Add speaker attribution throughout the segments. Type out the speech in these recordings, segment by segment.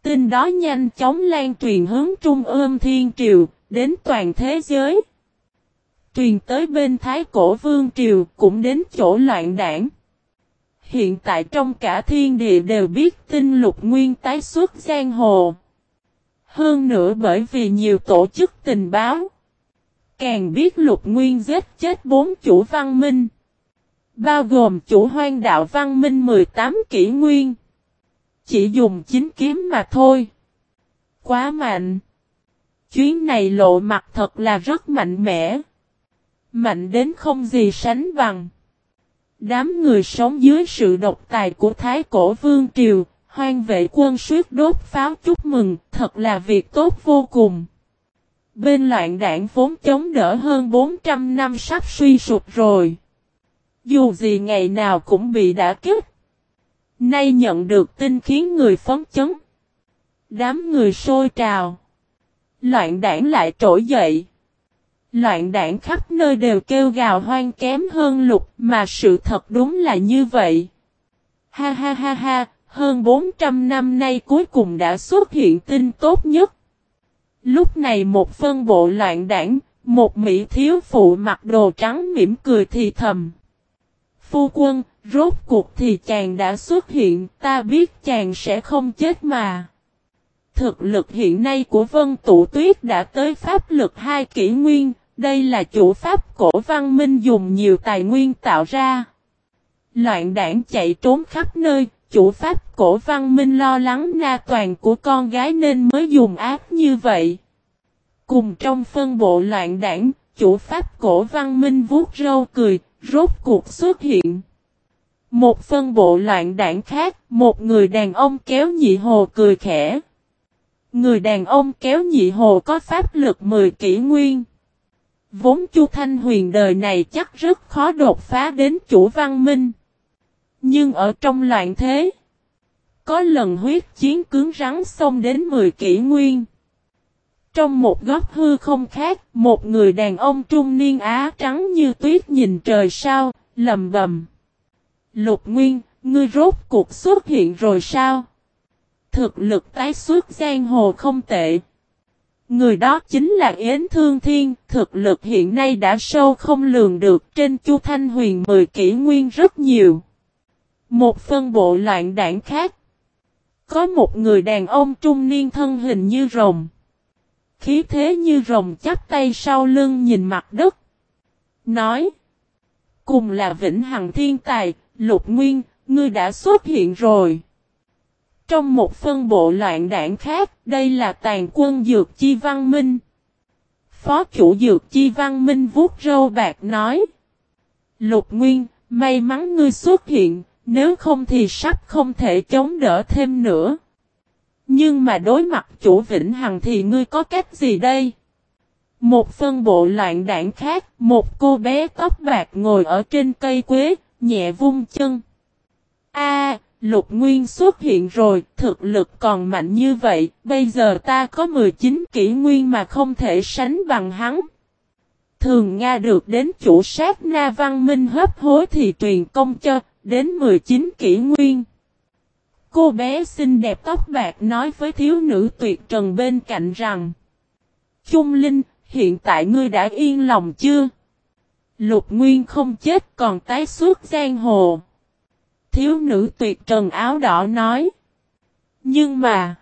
Speaker 1: Tin đó nhanh chóng lan truyền hướng Trung ương Thiên Triều, đến toàn thế giới. Truyền tới bên Thái Cổ Vương Triều, cũng đến chỗ Loạn Đảng. Hiện tại trong cả thiên địa đều biết tin Lục Nguyên tái xuất giang hồ. Hơn nữa bởi vì nhiều tổ chức tình báo. Càng biết Lục Nguyên giết chết 4 chủ văn minh. Bao gồm chủ Hoang Đạo văn minh 18 kỷ nguyên. Chỉ dùng 9 kiếm mà thôi. Quá mạnh. Chuyến này lộ mặt thật là rất mạnh mẽ. Mạnh đến không gì sánh bằng. Đám người sống dưới sự độc tài của Thái Cổ Vương Triều, Hoang Vệ Quân suýt đốt pháo chúc mừng, thật là việc tốt vô cùng. Bên Loạn Đảng vốn chống đỡ hơn 400 năm sắp suy sụp rồi. Dù gì ngày nào cũng bị đả kích. Nay nhận được tin khiến người phấn chấn. Đám người sôi trào. Loạn Đảng lại trỗi dậy. Loạn Đảng khắp nơi đều kêu gào hoang kém hơn Lục, mà sự thật đúng là như vậy. Ha ha ha ha, hơn 400 năm nay cuối cùng đã xuất hiện tin tốt nhất. Lúc này một phân bộ Loạn Đảng, một mỹ thiếu phụ mặc đồ trắng mỉm cười thì thầm. Phu quân, rốt cuộc thì chàng đã xuất hiện, ta biết chàng sẽ không chết mà. Thực lực hiện nay của Vân Tụ Tuyết đã tới pháp lực 2 kỷ nguyên, đây là chủ pháp cổ văn minh dùng nhiều tài nguyên tạo ra. Loạn Đảng chạy trốn khắp nơi, chủ pháp cổ văn minh lo lắng na toàn của con gái nên mới dùng ác như vậy. Cùng trong phân bộ Loạn Đảng, chủ pháp cổ văn minh vuốt râu cười, rốt cuộc xuất hiện. Một phân bộ Loạn Đảng khác, một người đàn ông kéo Nhị Hồ cười khẽ. Người đàn ông kéo Nhị Hồ có pháp lực 10 kỷ nguyên. Vốn Chu Thanh Huyền đời này chắc rất khó đột phá đến chủ văn minh. Nhưng ở trong loạn thế, có lần huyết chiến cứng rắn xông đến 10 kỷ nguyên. Trong một góc hư không khác, một người đàn ông trung niên á trắng như tuyết nhìn trời sao, lầm bầm. Lục Nguyên, ngươi rốt cuộc xuất hiện rồi sao? Thực lực tái xuất giang hồ không tệ. Người đó chính là Yến Thương Thiên, thực lực hiện nay đã sâu không lường được, trên Chu Thanh Huyền 10 kỷ nguyên rất nhiều. Một phân bộ Loạn Đảng khác. Có một người đàn ông trung niên thân hình như rồng. Khí thế như rồng chắp tay sau lưng nhìn mặt đất. Nói. Cùng là vĩnh hằng thiên tài, Lục Nguyên, ngươi đã xuất hiện rồi. Trong một phân bộ Loạn Đảng khác, đây là tàn quân Dược Chi Văn Minh. Phó chủ Dược Chi Văn Minh vuốt râu bạc nói. Lục Nguyên, may mắn ngươi xuất hiện, nếu không thì sắp không thể chống đỡ thêm nữa. Nhưng mà đối mặt chủ Vĩnh Hằng thì ngươi có cách gì đây? Một phân bộ Loạn Đảng khác, một cô bé tóc bạc ngồi ở trên cây quế, nhẹ vung chân. Lục Nguyên xuất hiện rồi, thực lực còn mạnh như vậy, bây giờ ta có 19 kỷ nguyên mà không thể sánh bằng hắn. Thường Nga được đến chủ sát na văn minh hấp hối thì truyền công cho, đến 19 kỷ nguyên. Cô bé xinh đẹp tóc bạc nói với thiếu nữ tuyệt trần bên cạnh rằng. Trung Linh, hiện tại ngươi đã yên lòng chưa? Lục Nguyên không chết còn tái xuất giang hồ. Thiếu nữ tuyệt trần áo đỏ nói. Nhưng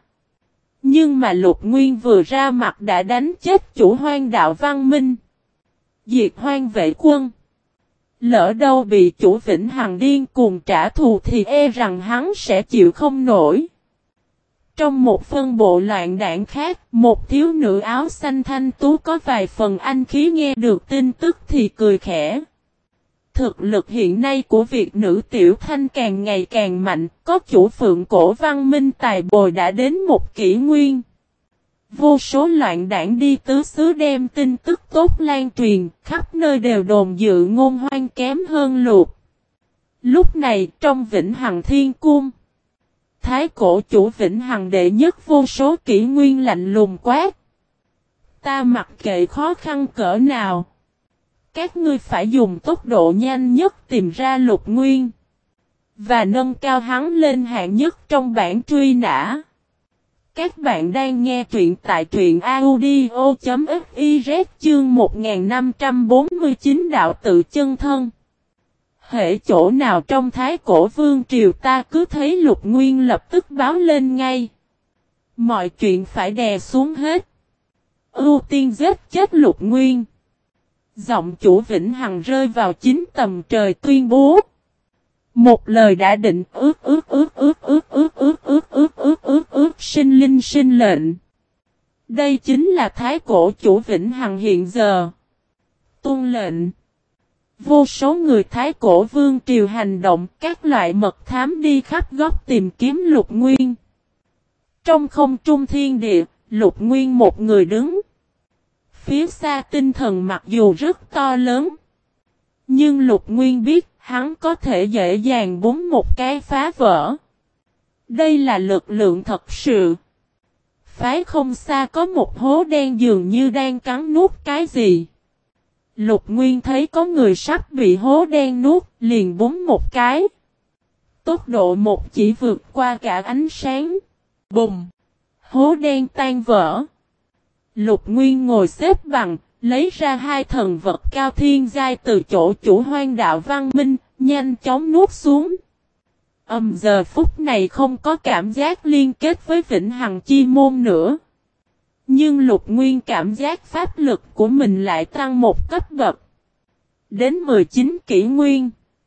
Speaker 1: mà Lục Nguyên vừa ra mặt đã đánh chết chủ Hoang Đạo văn minh. Diệt Hoang Vệ Quân. Lỡ đâu bị chủ Vĩnh Hằng điên cuồng trả thù thì e rằng hắn sẽ chịu không nổi. Trong một phân bộ Loạn Đảng khác, một thiếu nữ áo xanh thanh tú có vài phần anh khí nghe được tin tức thì cười khẽ. Thực lực hiện nay của Việt nữ Tiểu Thanh càng ngày càng mạnh, có chủ Phượng Cổ văn minh tài bồi đã đến 1 kỷ nguyên. Vô số Loạn Đảng đi tứ xứ đem tin tức tốt lan truyền, khắp nơi đều đồn dự ngôn hoang kém hơn Lục. Lúc này trong Vĩnh Hằng Thiên Cung, Thái Cổ chủ Vĩnh Hằng đệ nhất vô số kỷ nguyên lạnh lùng quát. Ta mặc kệ khó khăn cỡ nào. Các ngươi phải dùng tốc độ nhanh nhất tìm ra Lục Nguyên. Và nâng cao hắn lên hạng nhất trong bảng truy nã. Các bạn đang nghe truyện tại truyện audio.fiz chương 1549 đạo tự chân thân. Hễ chỗ nào trong Thái Cổ Vương Triều ta cứ thấy Lục Nguyên lập tức báo lên ngay. Mọi chuyện phải đè xuống hết. Ưu tiên giết chết Lục Nguyên. Giọng chủ Vĩnh Hằng rơi vào chính tầm trời tuyên bố. Một lời đã định sinh linh sinh lệnh. Đây chính là Thái Cổ chủ Vĩnh Hằng hiện giờ. Tuân lệnh. Vô số người Thái Cổ Vương Triều hành động, các loại mật thám đi khắp góc tìm kiếm Lục Nguyên. Trong không trung thiên địa, Lục Nguyên một người đứng. Phía xa tinh thần mặc dù rất to lớn, nhưng Lục Nguyên biết hắn có thể dễ dàng búng một cái phá vỡ. Đây là lực lượng thật sự. Phái không xa có một hố đen dường như đang cắn nuốt cái gì. Lục Nguyên thấy có người sắp bị hố đen nuốt, liền búng một cái. Tốc độ một chỉ vượt qua cả ánh sáng. Bùng! Hố đen tan vỡ. Lục Nguyên ngồi xếp bằng, lấy ra hai thần vật cao thiên giai từ chỗ chủ Hoang Đạo Văn Minh, nhanh chóng nuốt xuống. Giờ phút này không có cảm giác liên kết với Vĩnh Hằng Chi Môn nữa. Nhưng Lục Nguyên cảm giác pháp lực của mình lại tăng một cấp bậc. Đến 19 kỷ nguyên.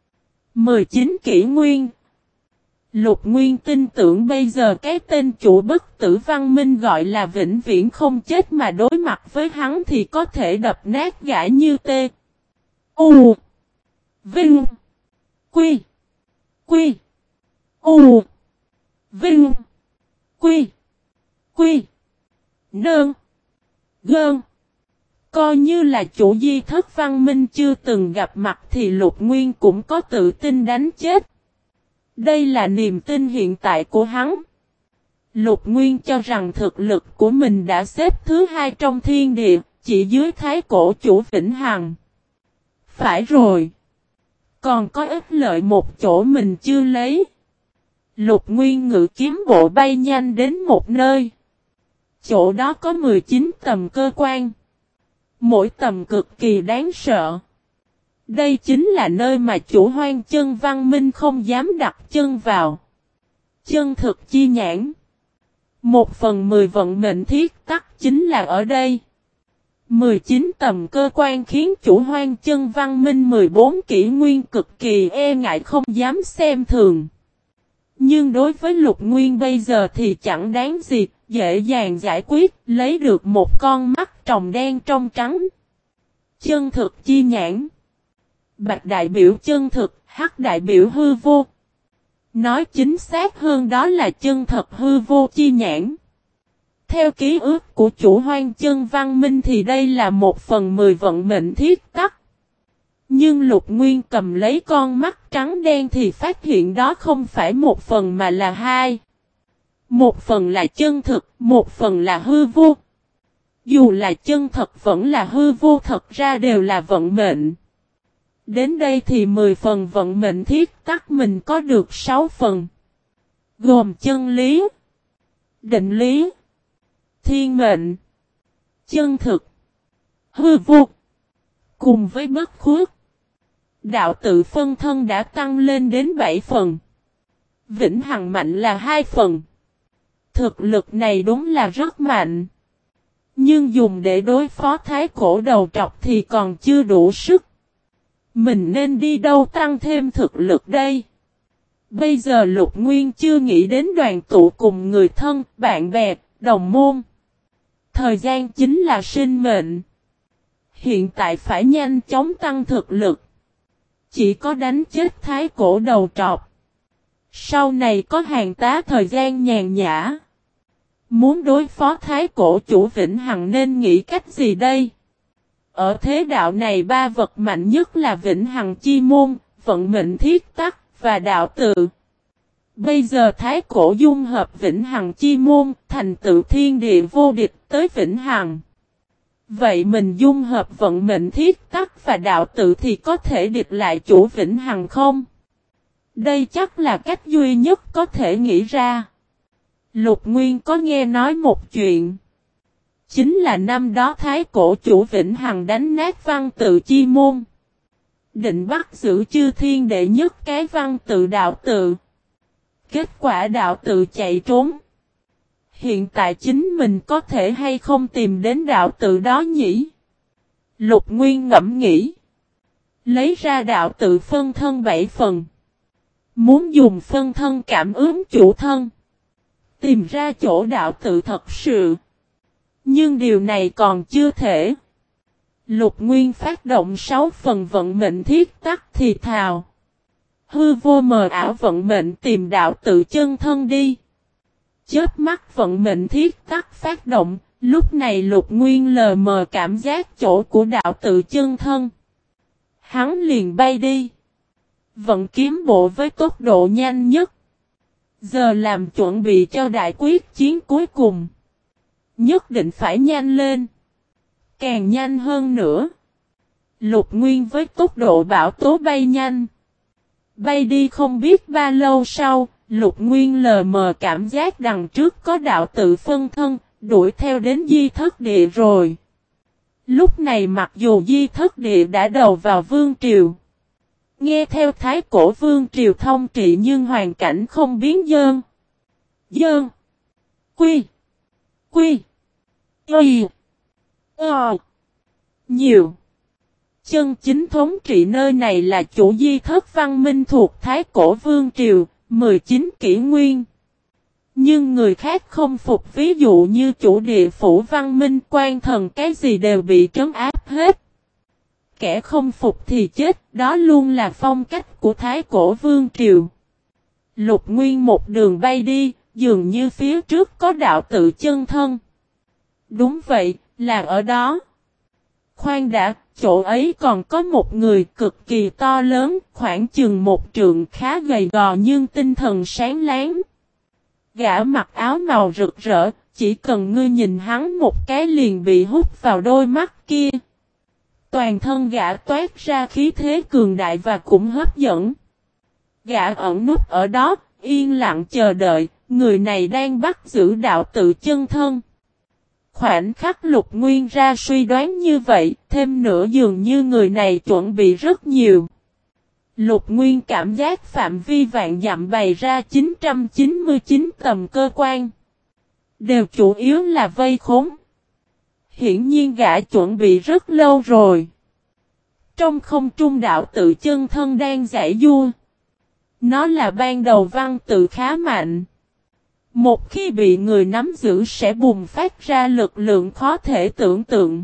Speaker 1: 19 kỷ nguyên. Lục Nguyên tin tưởng bây giờ cái tên chủ bất tử văn minh gọi là vĩnh viễn không chết mà đối mặt với hắn thì có thể đập nát gã như tê. U. Vinh. Quy. Quy. U. Vinh. Quy. Quy. Nơn. Gơn. Coi như là chủ di thất văn minh chưa từng gặp mặt thì Lục Nguyên cũng có tự tin đánh chết. Đây là niềm tin hiện tại của hắn. Lục Nguyên cho rằng thực lực của mình đã xếp thứ hai trong thiên địa, chỉ dưới Thái Cổ chủ Vĩnh Hằng. Phải rồi. Còn có ít lợi một chỗ mình chưa lấy. Lục Nguyên ngự kiếm bộ bay nhanh đến một nơi. Chỗ đó có 19 tầm cơ quan. Mỗi tầm cực kỳ đáng sợ. Đây chính là nơi mà chủ Hoang Chân Văn Minh không dám đặt chân vào. Chân thực chi nhãn. 1/10 vận mệnh thiết tắc chính là ở đây. 19 tầm cơ quan khiến chủ Hoang Chân Văn Minh 14 kỷ nguyên cực kỳ e ngại không dám xem thường. Nhưng đối với Lục Nguyên bây giờ thì chẳng đáng gì, dễ dàng giải quyết, lấy được một con mắt tròng đen trong trắng. Chân thực chi nhãn. Bạch đại biểu chân thực, hắc đại biểu hư vô. Nói chính xác hơn đó là chân thật hư vô chi nhãn. Theo ký ức của chủ Hoang Chân Văn Minh thì đây là 1/10 vận mệnh thiết tắc. Nhưng Lục Nguyên cầm lấy con mắt trắng đen thì phát hiện đó không phải 1 phần mà là 2. 1 phần là chân thực, 1 phần là hư vô. Dù là chân thật vẫn là hư vô, thật ra đều là vận mệnh. Đến đây thì 10 phần vận mệnh thiết tắc mình có được 6 phần. Gồm chân lý, định lý, thiên mệnh, chân thực, hư vô. Cùng với bất khuất, đạo tự phân thân đã tăng lên đến 7 phần. Vĩnh Hằng mạnh là 2 phần. Thực lực này đúng là rất mạnh. Nhưng dùng để đối phó Thái Cổ đầu trọc thì còn chưa đủ sức. Mình nên đi đâu tăng thêm thực lực đây? Bây giờ Lục Nguyên chưa nghĩ đến đoàn tụ cùng người thân, bạn bè, đồng môn. Thời gian chính là sinh mệnh. Hiện tại phải nhanh chóng tăng thực lực. Chỉ có đánh chết Thái Cổ đầu trọc. Sau này có hàng tá thời gian nhàn nhã. Muốn đối phó Thái Cổ chủ Vĩnh Hằng nên nghĩ cách gì đây? Ở thế đạo này 3 vật mạnh nhất là Vĩnh Hằng Chi Môn, vận mệnh thiết tắc và đạo tự. Bây giờ Thái Cổ dung hợp Vĩnh Hằng Chi Môn, thành tựu thiên địa vô địch tới Vĩnh Hằng. Vậy mình dung hợp vận mệnh thiết tắc và đạo tự thì có thể địch lại chủ Vĩnh Hằng không? Đây chắc là cách duy nhất có thể nghĩ ra. Lục Nguyên có nghe nói một chuyện. Chính là năm đó Thái Cổ chủ Vĩnh Hằng đánh nát văn tự chi môn. Định bắt giữ chư thiên đệ nhất cái văn tự đạo tự. Kết quả đạo tự chạy trốn. Hiện tại chính mình có thể hay không tìm đến đạo tự đó nhỉ? Lục Nguyên ngẫm nghĩ. Lấy ra đạo tự phân thân 7 phần. Muốn dùng phân thân cảm ứng chủ thân. Tìm ra chỗ đạo tự thật sự. Nhưng điều này còn chưa thể. Lục Nguyên phát động 6 phần vận mệnh thiết tắc thì thào. Hư vô mờ ảo vận mệnh tìm đạo tự chân thân đi. Chớp mắt vận mệnh thiết tắc phát động. Lúc này Lục Nguyên lờ mờ cảm giác chỗ của đạo tự chân thân. Hắn liền bay đi. Vận kiếm bộ với tốc độ nhanh nhất. Giờ làm chuẩn bị cho đại quyết chiến cuối cùng. Nhất định phải nhanh lên. Càng nhanh hơn nữa. Lục Nguyên với tốc độ bão tố bay nhanh. Bay đi không biết bao lâu sau. Lục Nguyên lờ mờ cảm giác đằng trước có đạo tự phân thân. Đuổi theo đến Di Thất Địa rồi. Lúc này mặc dù Di Thất Địa đã đầu vào vương triều. Nghe theo Thái Cổ vương triều thông trị nhưng hoàn cảnh không biến dơn. Dơn. Quy. Quy. Y. Nhiều. Chân chính thống trị nơi này là chủ Di Thất Văn Minh thuộc Thái Cổ vương triều, 19 kỷ nguyên. Nhưng người khác không phục, ví dụ như chủ địa phủ Văn Minh, quan thần cái gì đều bị trấn áp hết. Kẻ không phục thì chết, đó luôn là phong cách của Thái Cổ vương triều. Lục Nguyên một đường bay đi, dường như phía trước có đạo tự chân thân. Đúng vậy, là ở đó. Khoan đã, chỗ ấy còn có một người cực kỳ to lớn, khoảng chừng 1 trượng, khá gầy gò nhưng tinh thần sáng láng. Gã mặc áo màu rực rỡ, chỉ cần ngươi nhìn hắn một cái liền bị hút vào đôi mắt kia. Toàn thân gã toát ra khí thế cường đại và cũng hấp dẫn. Gã ẩn núp ở đó, yên lặng chờ đợi, người này đang bắt giữ đạo tự chân thân. Khoảnh khắc Lục Nguyên ra suy đoán như vậy, thêm nữa dường như người này chuẩn bị rất nhiều. Lục Nguyên cảm giác phạm vi vạn dặm bày ra 999 tầm cơ quan. Đều chủ yếu là vây khốn. Hiển nhiên gã chuẩn bị rất lâu rồi. Trong không trung đạo tự chân thân đang giải vua. Nó là ban đầu văn tự khá mạnh. Một khi bị người nắm giữ sẽ bùng phát ra lực lượng khó thể tưởng tượng.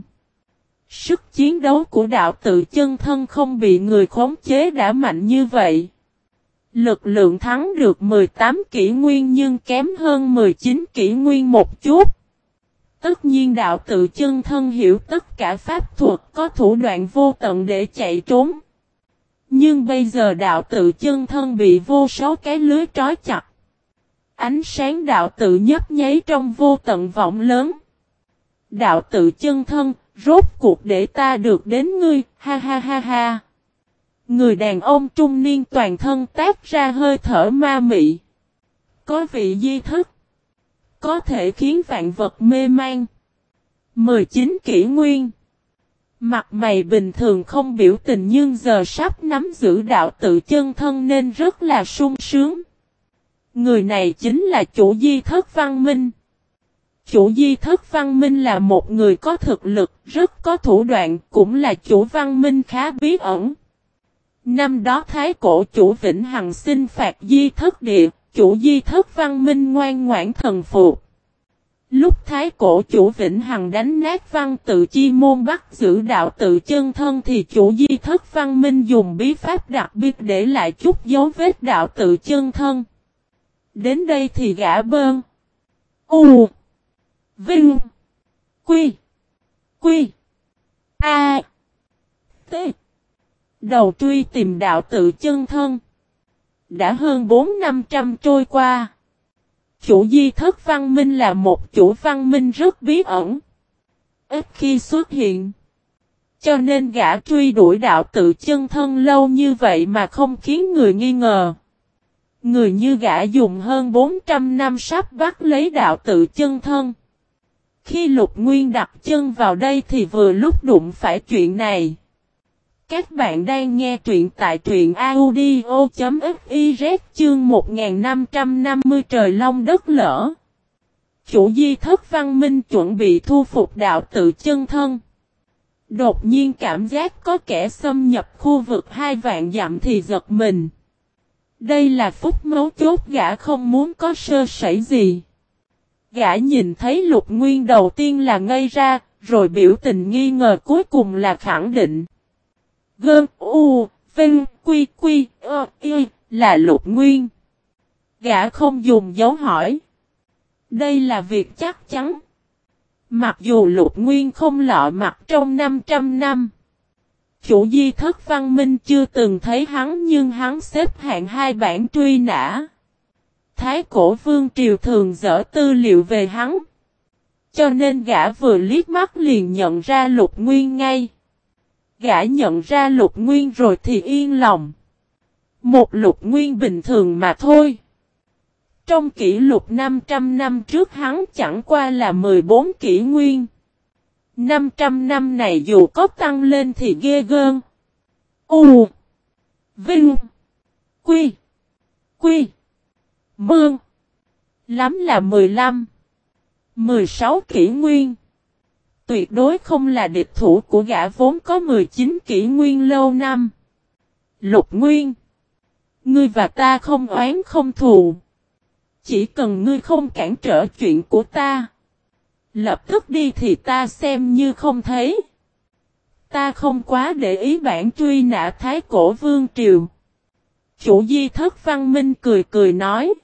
Speaker 1: Sức chiến đấu của đạo tự chân thân không bị người khống chế đã mạnh như vậy. Lực lượng thắng được 18 kỷ nguyên nhưng kém hơn 19 kỷ nguyên một chút. Tất nhiên đạo tự chân thân hiểu tất cả pháp thuật, có thủ đoạn vô tận để chạy trốn. Nhưng bây giờ đạo tự chân thân bị vô số cái lưới trói chặt. Ánh sáng đạo tự nhấp nháy trong vô tận vọng lớn. Đạo tự chân thân, rốt cuộc để ta được đến ngươi, ha ha ha ha. Người đàn ông trung niên toàn thân tác ra hơi thở ma mị. Có vị di thức. Có thể khiến vạn vật mê man. 19 kỷ nguyên. Mặt mày bình thường không biểu tình nhưng giờ sắp nắm giữ đạo tự chân thân nên rất là sung sướng. Người này chính là chủ Di Thất Văn Minh. Chủ Di Thất Văn Minh là một người có thực lực, rất có thủ đoạn, cũng là chủ văn minh khá bí ẩn. Năm đó Thái Cổ chủ Vĩnh Hằng xin phạt Di Thất Địa, chủ Di Thất Văn Minh ngoan ngoãn thần phục. Lúc Thái Cổ chủ Vĩnh Hằng đánh nát văn tự chi môn bắt giữ đạo tự chân thân thì chủ Di Thất Văn Minh dùng bí pháp đặc biệt để lại chút dấu vết đạo tự chân thân. Đến đây thì gã bơn. U. Vinh. Quy. Quy. A. T. Đầu truy tìm đạo tự chân thân. Đã hơn 400-500 trôi qua. Chủ Di Thất Văn Minh là một chủ văn minh rất bí ẩn. Ít khi xuất hiện. Cho nên gã truy đuổi đạo tự chân thân lâu như vậy mà không khiến người nghi ngờ. Người như gã dùng hơn 400 năm sắp bắt lấy đạo tự chân thân. Khi Lục Nguyên đặt chân vào đây thì vừa lúc đụng phải chuyện này. Các bạn đang nghe truyện tại truyện audio.fiz chương 1550 trời long đất lở. Chủ di thất văn minh chuẩn bị thu phục đạo tự chân thân. Đột nhiên cảm giác có kẻ xâm nhập khu vực 2 vạn dặm thì giật mình. Đây là phút mấu chốt, gã không muốn có sơ sẩy gì. Gã nhìn thấy Lục Nguyên đầu tiên là ngây ra, rồi biểu tình nghi ngờ cuối cùng là khẳng định. Gơn, u, vinh, quy, quy, y, là Lục Nguyên. Gã không dùng dấu hỏi. Đây là việc chắc chắn. Mặc dù Lục Nguyên không lọ mặt trong 500 năm. Chủ di thất văn minh chưa từng thấy hắn, nhưng hắn xếp hạng 2 bản truy nã. Thái cổ vương triều thường dở tư liệu về hắn. Cho nên gã vừa liếc mắt liền nhận ra Lục Nguyên ngay. Gã nhận ra Lục Nguyên rồi thì yên lòng. Một Lục Nguyên bình thường mà thôi. Trong kỷ lục 500 năm trước hắn chẳng qua là 14 kỷ nguyên. 500 năm này dù có tăng lên thì ghê gớm. U. Vinh. Quy. Quy. Mương. Lắm là 15. 16 kỷ nguyên. Tuyệt đối không là địch thủ của gã vốn có 19 kỷ nguyên lâu năm. Lục Nguyên. Ngươi và ta không oán không thù. Chỉ cần ngươi không cản trở chuyện của ta. Lập tức đi thì ta xem như không thấy. Ta không quá để ý bản truy nã Thái cổ vương triều. Chủ di thất văn minh cười cười nói.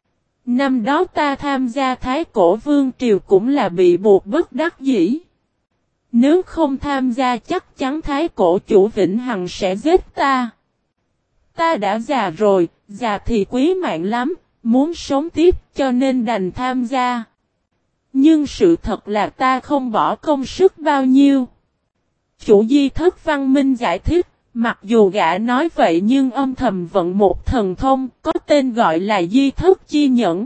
Speaker 1: Năm đó ta tham gia Thái cổ vương triều cũng là bị buộc bất đắc dĩ. Nếu không tham gia chắc chắn Thái cổ chủ Vĩnh Hằng sẽ giết ta. Ta đã già rồi, già thì quý mạng lắm, muốn sống tiếp cho nên đành tham gia. Nhưng sự thật là ta không bỏ công sức bao nhiêu. Chủ di thất văn minh giải thích, mặc dù gã nói vậy nhưng âm thầm vận một thần thông có tên gọi là di thất chi nhẫn.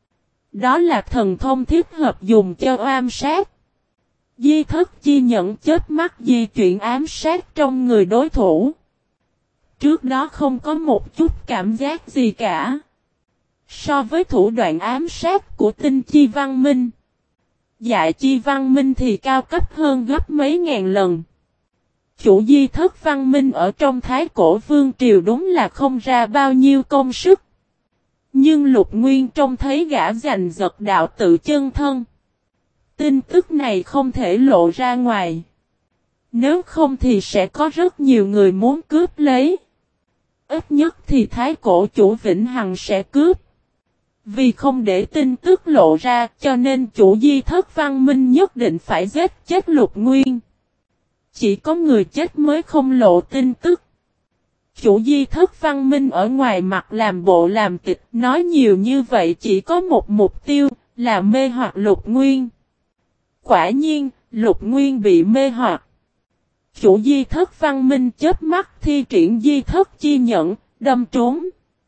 Speaker 1: Đó là thần thông thích hợp dùng cho ám sát. Di thất chi nhẫn chớp mắt di chuyển ám sát trong người đối thủ. Trước đó không có một chút cảm giác gì cả. So với thủ đoạn ám sát của tinh chi văn minh, dạ chi văn minh thì cao cấp hơn gấp mấy ngàn lần. Chủ di thất văn minh ở trong Thái cổ vương triều đúng là không ra bao nhiêu công sức. Nhưng Lục Nguyên trông thấy gã giành giật đạo tự chân thân. Tin tức này không thể lộ ra ngoài. Nếu không thì sẽ có rất nhiều người muốn cướp lấy. Ít nhất thì Thái cổ chủ Vĩnh Hằng sẽ cướp. Vì không để tin tức lộ ra cho nên chủ di thất văn minh nhất định phải giết chết Lục Nguyên. Chỉ có người chết mới không lộ tin tức. Chủ di thất văn minh ở ngoài mặt làm bộ làm tịch nói nhiều như vậy chỉ có một mục tiêu là mê hoặc Lục Nguyên. Quả nhiên, Lục Nguyên bị mê hoặc. Chủ di thất văn minh chớp mắt thi triển di thất chi nhẫn, đâm trúng.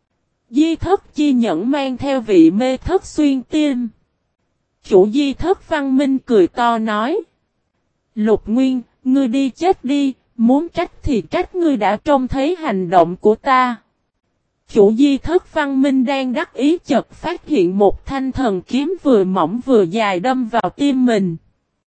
Speaker 1: Di thất chi nhẫn mang theo vị mê thất xuyên tim. Chủ di thất văn minh cười to nói. Lục Nguyên, ngươi đi chết đi, muốn trách thì trách ngươi đã trông thấy hành động của ta. Chủ di thất văn minh đang đắc ý chợt phát hiện một thanh thần kiếm vừa mỏng vừa dài đâm vào tim mình.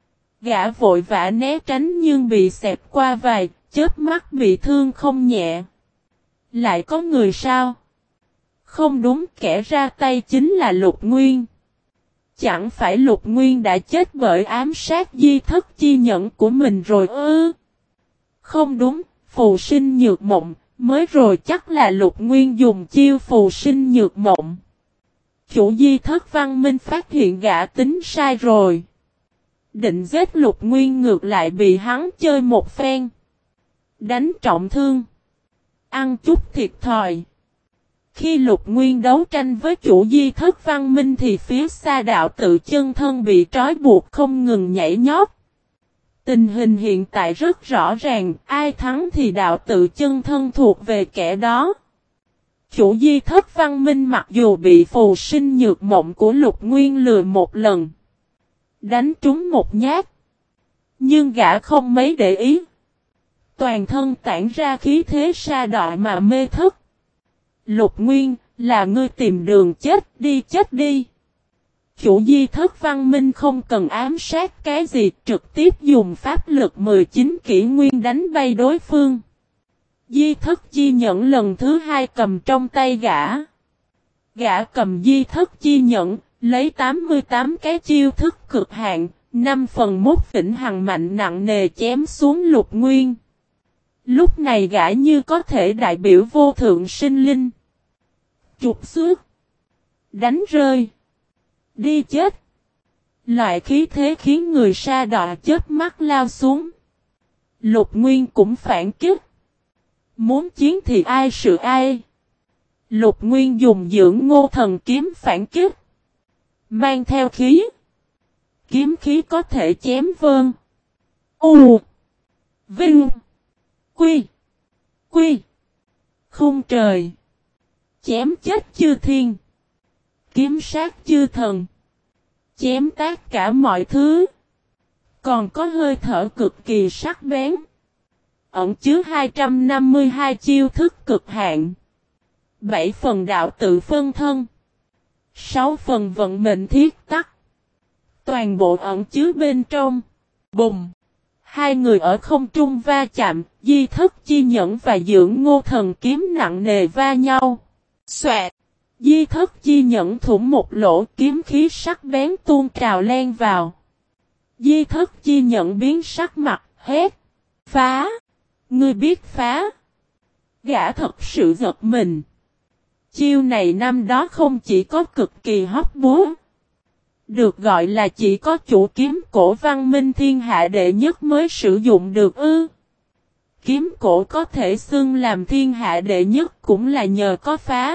Speaker 1: Gã vội vã né tránh nhưng bị xẹp qua vài, chớp mắt bị thương không nhẹ. Lại có người sao? Không đúng, kẻ ra tay chính là Lục Nguyên. Chẳng phải Lục Nguyên đã chết bởi ám sát di thất chi nhẫn của mình rồi ư? Không đúng, phù sinh nhược mộng, mới rồi chắc là Lục Nguyên dùng chiêu phù sinh nhược mộng. Chủ di thất văn minh phát hiện gã tính sai rồi. Định giết Lục Nguyên ngược lại bị hắn chơi một phen. Đánh trọng thương. Ăn chút thiệt thòi. Khi Lục Nguyên đấu tranh với chủ di thất văn minh thì phía xa đạo tự chân thân bị trói buộc không ngừng nhảy nhót. Tình hình hiện tại rất rõ ràng, ai thắng thì đạo tự chân thân thuộc về kẻ đó. Chủ di thất văn minh mặc dù bị phù sinh nhược mộng của Lục Nguyên lừa một lần, đánh trúng một nhát, nhưng gã không mấy để ý. Toàn thân tản ra khí thế sa đọa mà mê thức. Lục Nguyên, là ngươi tìm đường chết đi. Chủ di thất văn minh không cần ám sát cái gì, trực tiếp dùng pháp lực 19 kỷ nguyên đánh bay đối phương. Di thất chi nhẫn lần thứ hai cầm trong tay gã. Gã cầm di thất chi nhẫn, lấy 88 cái chiêu thức cực hạn, 5 phần mốt vĩnh hằng mạnh nặng nề chém xuống Lục Nguyên. Lúc này gã như có thể đại biểu vô thượng sinh linh. Trục xước. Đánh rơi. Đi chết. Loại khí thế khiến người sa đọa chết mắt lao xuống. Lục Nguyên cũng phản kích. Muốn chiến thì ai sự ai. Lục Nguyên dùng dưỡng ngô thần kiếm phản kích. Mang theo khí. Kiếm khí có thể chém vơn. U. Vinh. Quy. Quy. Khung trời. Chém chết chư thiên. Kiếm sát chư thần. Chém tất cả mọi thứ. Còn có hơi thở cực kỳ sắc bén. Ẩn chứa 252 chiêu thức cực hạn. 7 phần đạo tự phân thân. 6 phần vận mệnh thiết tắc. Toàn bộ ẩn chứa bên trong. Bùng. Hai người ở không trung va chạm. Di thất chi nhẫn và dưỡng ngô thần kiếm nặng nề va nhau. Xoẹt. Di thất chi nhẫn thủng một lỗ, kiếm khí sắc bén tuôn trào len vào. Di thất chi nhẫn biến sắc mặt, hét. Phá! Ngươi biết phá! Gã thật sự giật mình. Chiêu này năm đó không chỉ có cực kỳ hóc búa. Được gọi là chỉ có chủ kiếm cổ văn minh thiên hạ đệ nhất mới sử dụng được ư. Kiếm cổ có thể xưng làm thiên hạ đệ nhất cũng là nhờ có phá.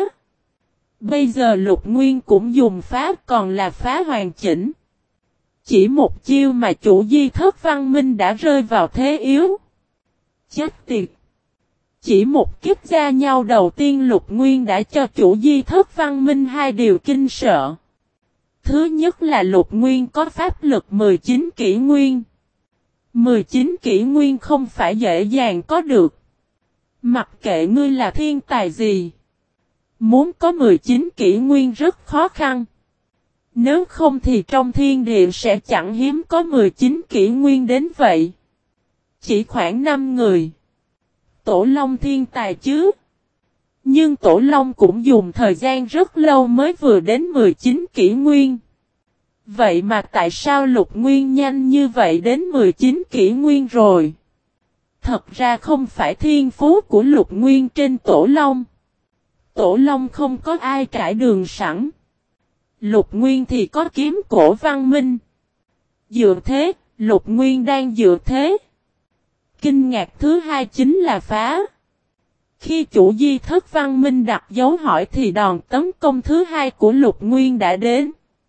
Speaker 1: Bây giờ Lục Nguyên cũng dùng phá, còn là phá hoàn chỉnh. Chỉ một chiêu mà chủ di thất văn minh đã rơi vào thế yếu. Chết tiệt! Chỉ một kích ra nhau đầu tiên Lục Nguyên đã cho chủ di thất văn minh hai điều kinh sợ. Thứ nhất là Lục Nguyên có pháp lực 19 kỷ nguyên. 19 kỷ nguyên không phải dễ dàng có được. Mặc kệ ngươi là thiên tài gì. Muốn có 19 kỷ nguyên rất khó khăn. Nếu không thì trong thiên địa sẽ chẳng hiếm có 19 kỷ nguyên đến vậy. Chỉ khoảng 5 người. Tổ Long thiên tài chứ. Nhưng Tổ Long cũng dùng thời gian rất lâu mới vừa đến 19 kỷ nguyên. Vậy mà tại sao Lục Nguyên nhanh như vậy đến 19 kỷ nguyên rồi? Thật ra không phải thiên phú của Lục Nguyên trên Tổ Long. Tổ Long không có ai trải đường sẵn. Lục Nguyên thì có kiếm cổ văn minh. Dựa thế, Lục Nguyên đang dựa thế. Kinh ngạc thứ hai chính là phá. Khi chủ di thất văn minh đặt dấu hỏi thì đòn tấn công thứ hai của Lục Nguyên đã đến.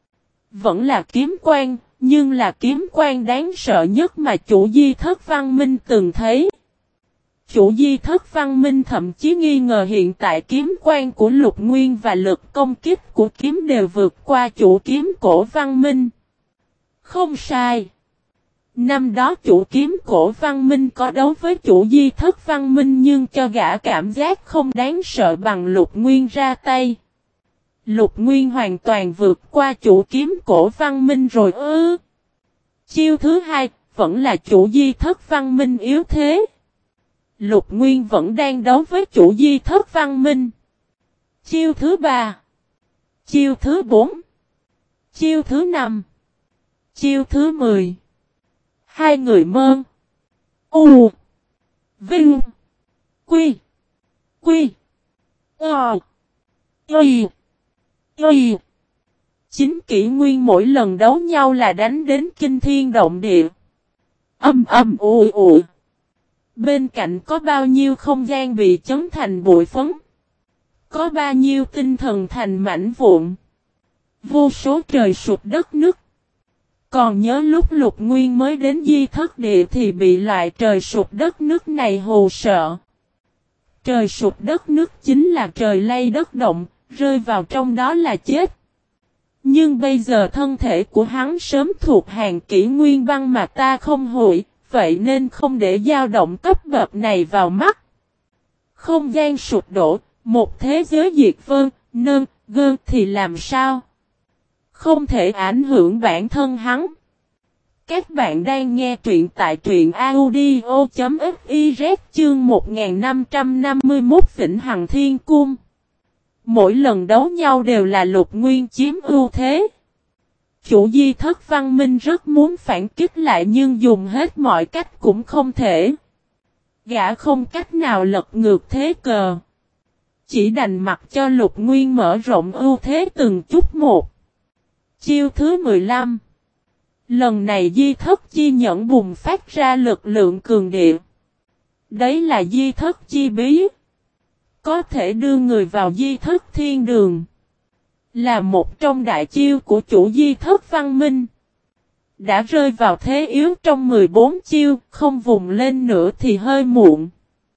Speaker 1: Vẫn là kiếm quang, nhưng là kiếm quang đáng sợ nhất mà chủ di thất văn minh từng thấy. Chủ di thất văn minh thậm chí nghi ngờ hiện tại kiếm quang của Lục Nguyên và lực công kích của kiếm đều vượt qua chủ kiếm cổ văn minh. Không sai. Năm đó chủ kiếm cổ văn minh có đấu với chủ di thất văn minh nhưng cho gã cảm giác không đáng sợ bằng Lục Nguyên ra tay. Lục Nguyên hoàn toàn vượt qua chủ kiếm cổ văn minh rồi ư. Chiêu thứ hai, vẫn là chủ di thất văn minh yếu thế. Lục Nguyên vẫn đang đấu với chủ di thất văn minh. Chiêu thứ ba. Chiêu thứ 4. Chiêu thứ 5. Chiêu thứ 10. Hai người mơn. U. Vinh. Quy. Quy. Ờ. Y. Y. 9 kỷ nguyên mỗi lần đấu nhau là đánh đến kinh thiên động địa. Âm âm ù ù. Bên cạnh có bao nhiêu không gian bị chấn thành bụi phấn. Có bao nhiêu tinh thần thành mảnh vụn. Vô số trời sụp đất nứt. Còn nhớ lúc Lục Nguyên mới đến di thất địa thì bị loại trời sụp đất nứt này hù sợ. Trời sụp đất nứt chính là trời lay đất động, rơi vào trong đó là chết. Nhưng bây giờ thân thể của hắn sớm thuộc hàng kỷ nguyên băng mà ta không hủy, vậy nên không để dao động cấp bậc này vào mắt. Không gian sụp đổ, một thế giới diệt vong, nâng, gơn thì làm sao? Không thể ảnh hưởng bản thân hắn. Các bạn đang nghe truyện tại truyện audio.fiz chương 1551 Vĩnh Hằng Thiên Cung. Mỗi lần đấu nhau đều là Lục Nguyên chiếm ưu thế. Chủ Di Thất Văn Minh rất muốn phản kích lại nhưng dùng hết mọi cách cũng không thể. Gã không cách nào lật ngược thế cờ. Chỉ đành mặc cho Lục Nguyên mở rộng ưu thế từng chút một. Chiêu thứ 15. Lần này Di Thất Chi Nhẫn bùng phát ra lực lượng cường địa. Đấy là Di Thất Chi Bí. Có thể đưa người vào Di Thất Thiên Đường. Là một trong đại chiêu của chủ Di Thất Văn Minh. Đã rơi vào thế yếu trong 14 chiêu, không vùng lên nữa thì hơi muộn.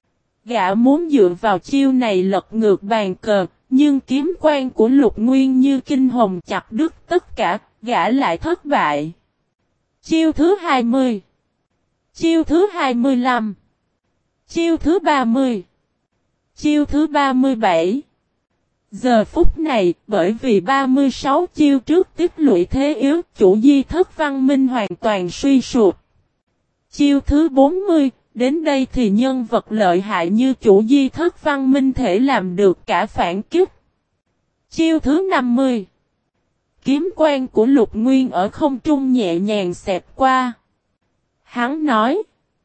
Speaker 1: Gã muốn dựa vào chiêu này lật ngược bàn cờ, nhưng kiếm quan của Lục Nguyên như kinh hồng chặt đứt tất cả, gã lại thất bại. Chiêu thứ 20. Chiêu thứ 25. Chiêu thứ 30. Chiêu thứ 37. Giờ phút này, bởi vì 36 chiêu trước tích lũy thế yếu, chủ Di Thất Văn Minh hoàn toàn suy sụp. Chiêu thứ 40, đến đây thì nhân vật lợi hại như chủ Di Thất Văn Minh thể làm được cả phản kích. Chiêu thứ 50. Kiếm quan của Lục Nguyên ở không trung nhẹ nhàng xẹt qua. Hắn nói.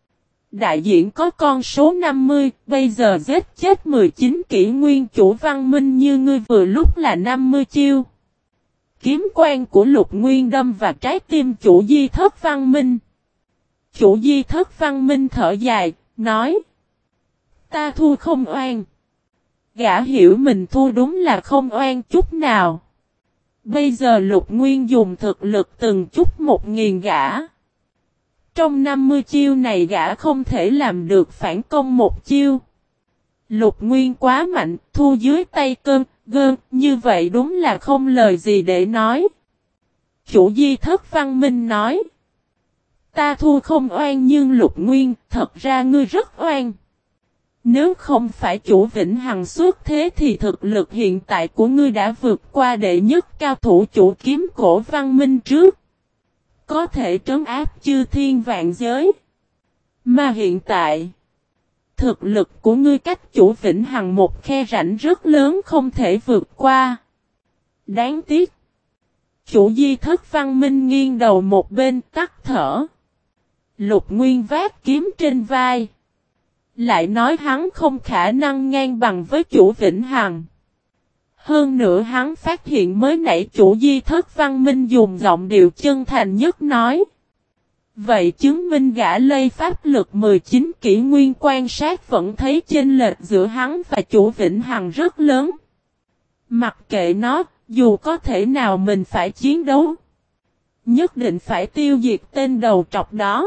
Speaker 1: Đại diện có con số 50, bây giờ giết chết 19 kỷ nguyên chủ Văn Minh như ngươi vừa lúc là 50 chiêu. Kiếm quan của Lục Nguyên đâm vào trái tim chủ Di Thất Văn Minh. Chủ Di Thất Văn Minh thở dài, nói. Ta thua không oan. Gã hiểu mình thua đúng là không oan chút nào. Bây giờ Lục Nguyên dùng thực lực từng chút một nghiền gã. Trong 50 chiêu này gã không thể làm được phản công một chiêu. Lục Nguyên quá mạnh, thua dưới tay cơn, gơn, như vậy đúng là không lời gì để nói. Chủ Di Thất Văn Minh nói. Ta thua không oan nhưng Lục Nguyên, thật ra ngươi rất oan. Nếu không phải chủ Vĩnh Hằng xuất thế thì thực lực hiện tại của ngươi đã vượt qua đệ nhất cao thủ chủ kiếm cổ Văn Minh trước. Có thể trấn áp chư thiên vạn giới. Mà hiện tại, thực lực của ngươi cách chủ Vĩnh Hằng một khe rãnh rất lớn không thể vượt qua. Đáng tiếc. Chủ Di Thất Văn Minh nghiêng đầu một bên tắt thở. Lục Nguyên vác kiếm trên vai. Lại nói hắn không khả năng ngang bằng với chủ Vĩnh Hằng. Hơn nữa hắn phát hiện mới nãy chủ Di Thất Văn Minh dùng giọng điệu chân thành nhất nói. Vậy chứng minh gã lây pháp lực 19 kỷ nguyên quan sát vẫn thấy chênh lệch giữa hắn và chủ Vĩnh Hằng rất lớn. Mặc kệ nó, dù có thể nào mình phải chiến đấu. Nhất định phải tiêu diệt tên đầu trọc đó.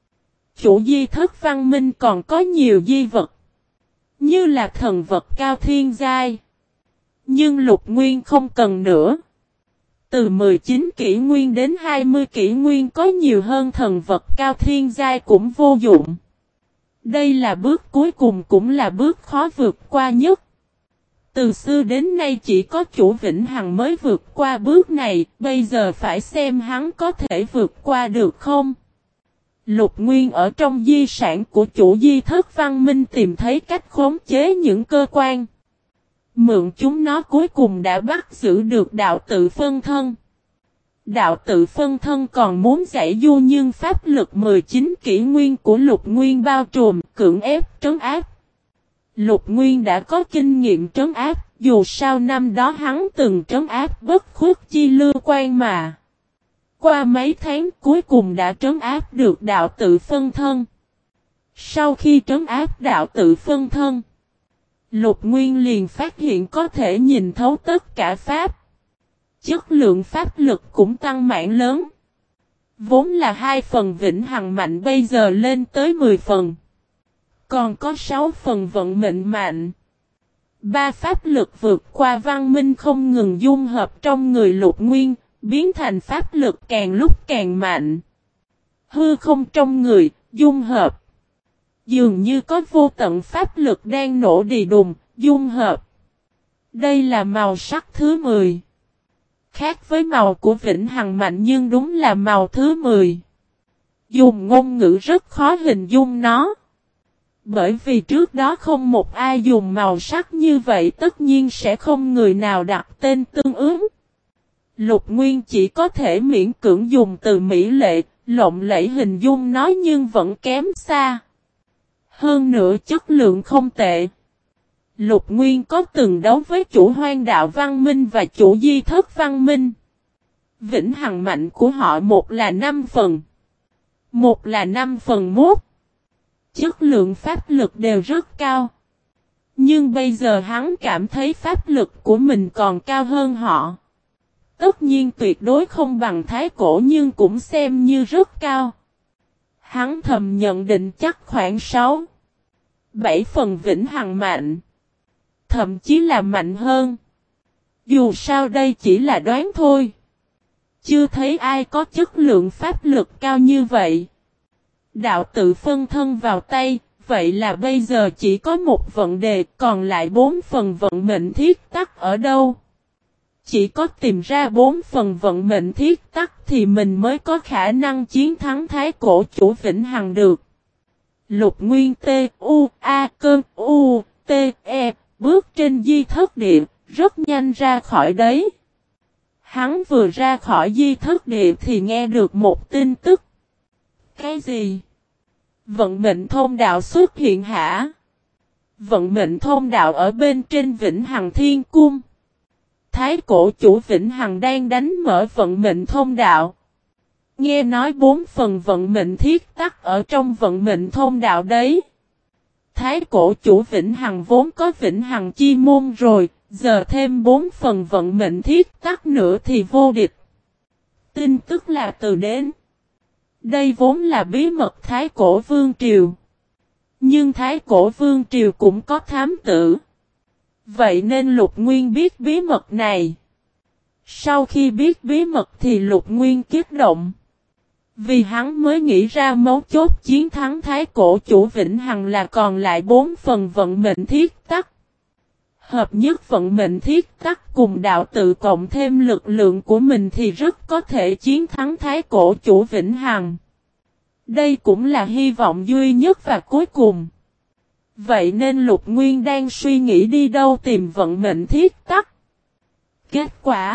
Speaker 1: Chủ Di Thất Văn Minh còn có nhiều di vật. Như là thần vật cao thiên giai. Nhưng Lục Nguyên không cần nữa. Từ 19 kỷ nguyên đến 20 kỷ nguyên có nhiều hơn thần vật cao thiên giai cũng vô dụng. Đây là bước cuối cùng cũng là bước khó vượt qua nhất. Từ xưa đến nay chỉ có chủ Vĩnh Hằng mới vượt qua bước này, bây giờ phải xem hắn có thể vượt qua được không. Lục Nguyên ở trong di sản của chủ Di Thất Văn Minh tìm thấy cách khống chế những cơ quan. Mượn chúng nó cuối cùng đã bắt giữ được đạo tự phân thân. Đạo tự phân thân còn muốn giải du nhưng pháp lực 19 kỷ nguyên của Lục Nguyên bao trùm cưỡng ép trấn áp. Lục Nguyên đã có kinh nghiệm trấn áp, dù sao năm đó hắn từng trấn áp bất khuất chi lưu quan mà. Qua mấy tháng cuối cùng đã trấn áp được đạo tự phân thân. Sau khi trấn áp đạo tự phân thân, Lục Nguyên liền phát hiện có thể nhìn thấu tất cả pháp. Chất lượng pháp lực cũng tăng mãn lớn. Vốn là 2 phần Vĩnh Hằng mạnh bây giờ lên tới 10 phần. Còn có 6 phần vận mệnh mạnh. 3 pháp lực vượt qua văn minh không ngừng dung hợp trong người Lục Nguyên, biến thành pháp lực càng lúc càng mạnh. Hư không trong người, dung hợp. Dường như có vô tận pháp lực đang nổ đì đùng, dung hợp. Đây là màu sắc thứ 10. Khác với màu của Vĩnh Hằng mạnh nhưng đúng là màu thứ 10. Dùng ngôn ngữ rất khó hình dung nó. Bởi vì trước đó không một ai dùng màu sắc như vậy tất nhiên sẽ không người nào đặt tên tương ứng. Lục Nguyên chỉ có thể miễn cưỡng dùng từ mỹ lệ, lộng lẫy hình dung nó nhưng vẫn kém xa. Hơn nữa chất lượng không tệ. Lục Nguyên có từng đấu với chủ Hoang Đạo Văn Minh và chủ Di Thất Văn Minh. Vĩnh Hằng mạnh của họ một là 5 phần. Một là 5 phần mốt. Chất lượng pháp lực đều rất cao. Nhưng bây giờ hắn cảm thấy pháp lực của mình còn cao hơn họ. Tất nhiên tuyệt đối không bằng thái cổ nhưng cũng xem như rất cao. Hắn thầm nhận định chắc khoảng 6, 7 phần Vĩnh Hằng mạnh. Thậm chí là mạnh hơn. Dù sao đây chỉ là đoán thôi. Chưa thấy ai có chất lượng pháp lực cao như vậy. Đạo tự phân thân vào tay, vậy là bây giờ chỉ có một vận đề, còn lại 4 phần vận mệnh thiết tắc ở đâu? Chỉ có tìm ra 4 phần vận mệnh thiết tắc thì mình mới có khả năng chiến thắng thái cổ chủ Vĩnh Hằng được. Lục Nguyên T, U, A, Cơn, U, T, E, bước trên di thất địa, rất nhanh ra khỏi đấy. Hắn vừa ra khỏi di thất địa thì nghe được một tin tức. Cái gì? Vận mệnh thông đạo xuất hiện hả? Vận mệnh thông đạo ở bên trên Vĩnh Hằng Thiên Cung. Thái cổ chủ Vĩnh Hằng đang đánh mở vận mệnh thông đạo. Nghe nói 4 phần vận mệnh thiết tắc ở trong vận mệnh thông đạo đấy. Thái cổ chủ Vĩnh Hằng vốn có Vĩnh Hằng chi môn rồi, giờ thêm 4 phần vận mệnh thiết tắc nữa thì vô địch. Tin tức là từ đến. Đây vốn là bí mật Thái cổ Vương Triều. Nhưng Thái cổ Vương Triều cũng có thám tử. Vậy nên Lục Nguyên biết bí mật này. Sau khi biết bí mật thì Lục Nguyên kích động. Vì hắn mới nghĩ ra mấu chốt chiến thắng Thái cổ chủ Vĩnh Hằng là còn lại 4 phần vận mệnh thiết tắc. Hợp nhất vận mệnh thiết tắc cùng đạo tự cộng thêm lực lượng của mình thì rất có thể chiến thắng Thái cổ chủ Vĩnh Hằng. Đây cũng là hy vọng duy nhất và cuối cùng. Vậy nên Lục Nguyên đang suy nghĩ đi đâu tìm vận mệnh thiết tắc. Kết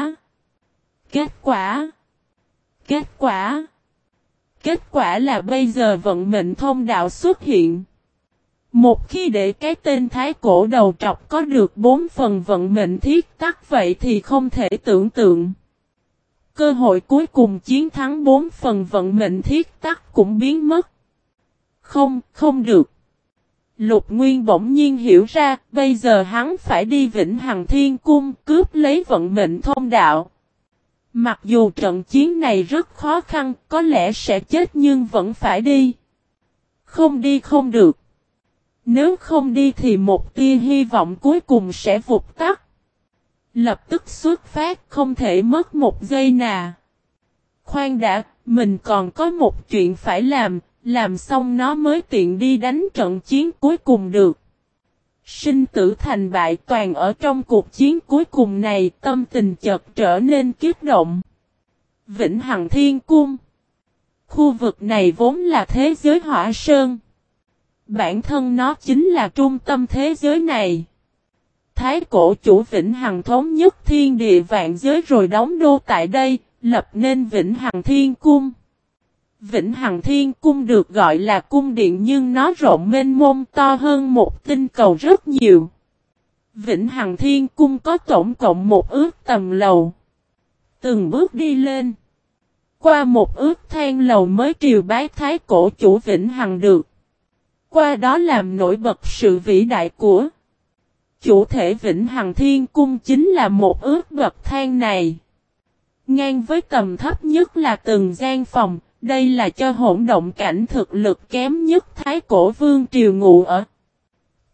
Speaker 1: quả là bây giờ vận mệnh thông đạo xuất hiện. Một khi để cái tên thái cổ đầu trọc có được 4 phần vận mệnh thiết tắc vậy thì không thể tưởng tượng. Cơ hội cuối cùng chiến thắng 4 phần vận mệnh thiết tắc cũng biến mất. Không được. Lục Nguyên bỗng nhiên hiểu ra, bây giờ hắn phải đi Vĩnh Hằng Thiên Cung cướp lấy vận mệnh thông đạo. Mặc dù trận chiến này rất khó khăn, có lẽ sẽ chết nhưng vẫn phải đi. Không đi không được. Nếu không đi thì một tia hy vọng cuối cùng sẽ vụt tắt. Lập tức xuất phát, không thể mất một giây nào. Khoan đã, mình còn có một chuyện phải làm xong nó mới tiện đi đánh trận chiến cuối cùng được. Sinh tử thành bại toàn ở trong cuộc chiến cuối cùng này, tâm tình chợt trở nên kích động. Vĩnh Hằng Thiên Cung. Khu vực này vốn là thế giới hỏa sơn. Bản thân nó chính là trung tâm thế giới này. Thái cổ chủ Vĩnh Hằng thống nhất thiên địa vạn giới rồi đóng đô tại đây, lập nên Vĩnh Hằng Thiên Cung. Vĩnh Hằng Thiên Cung được gọi là cung điện nhưng nó rộng mênh mông to hơn một tinh cầu rất nhiều. Vĩnh Hằng Thiên Cung có tổng cộng một ước tầng lầu. Từng bước đi lên. Qua một ước thang lầu mới triều bái thái cổ chủ Vĩnh Hằng được. Qua đó làm nổi bật sự vĩ đại của chủ thể Vĩnh Hằng Thiên Cung chính là một ước bậc thang này. Ngang với tầm thấp nhất là từng gian phòng, đây là cho hỗn động cảnh thực lực kém nhất thái cổ vương triều ngụ ở.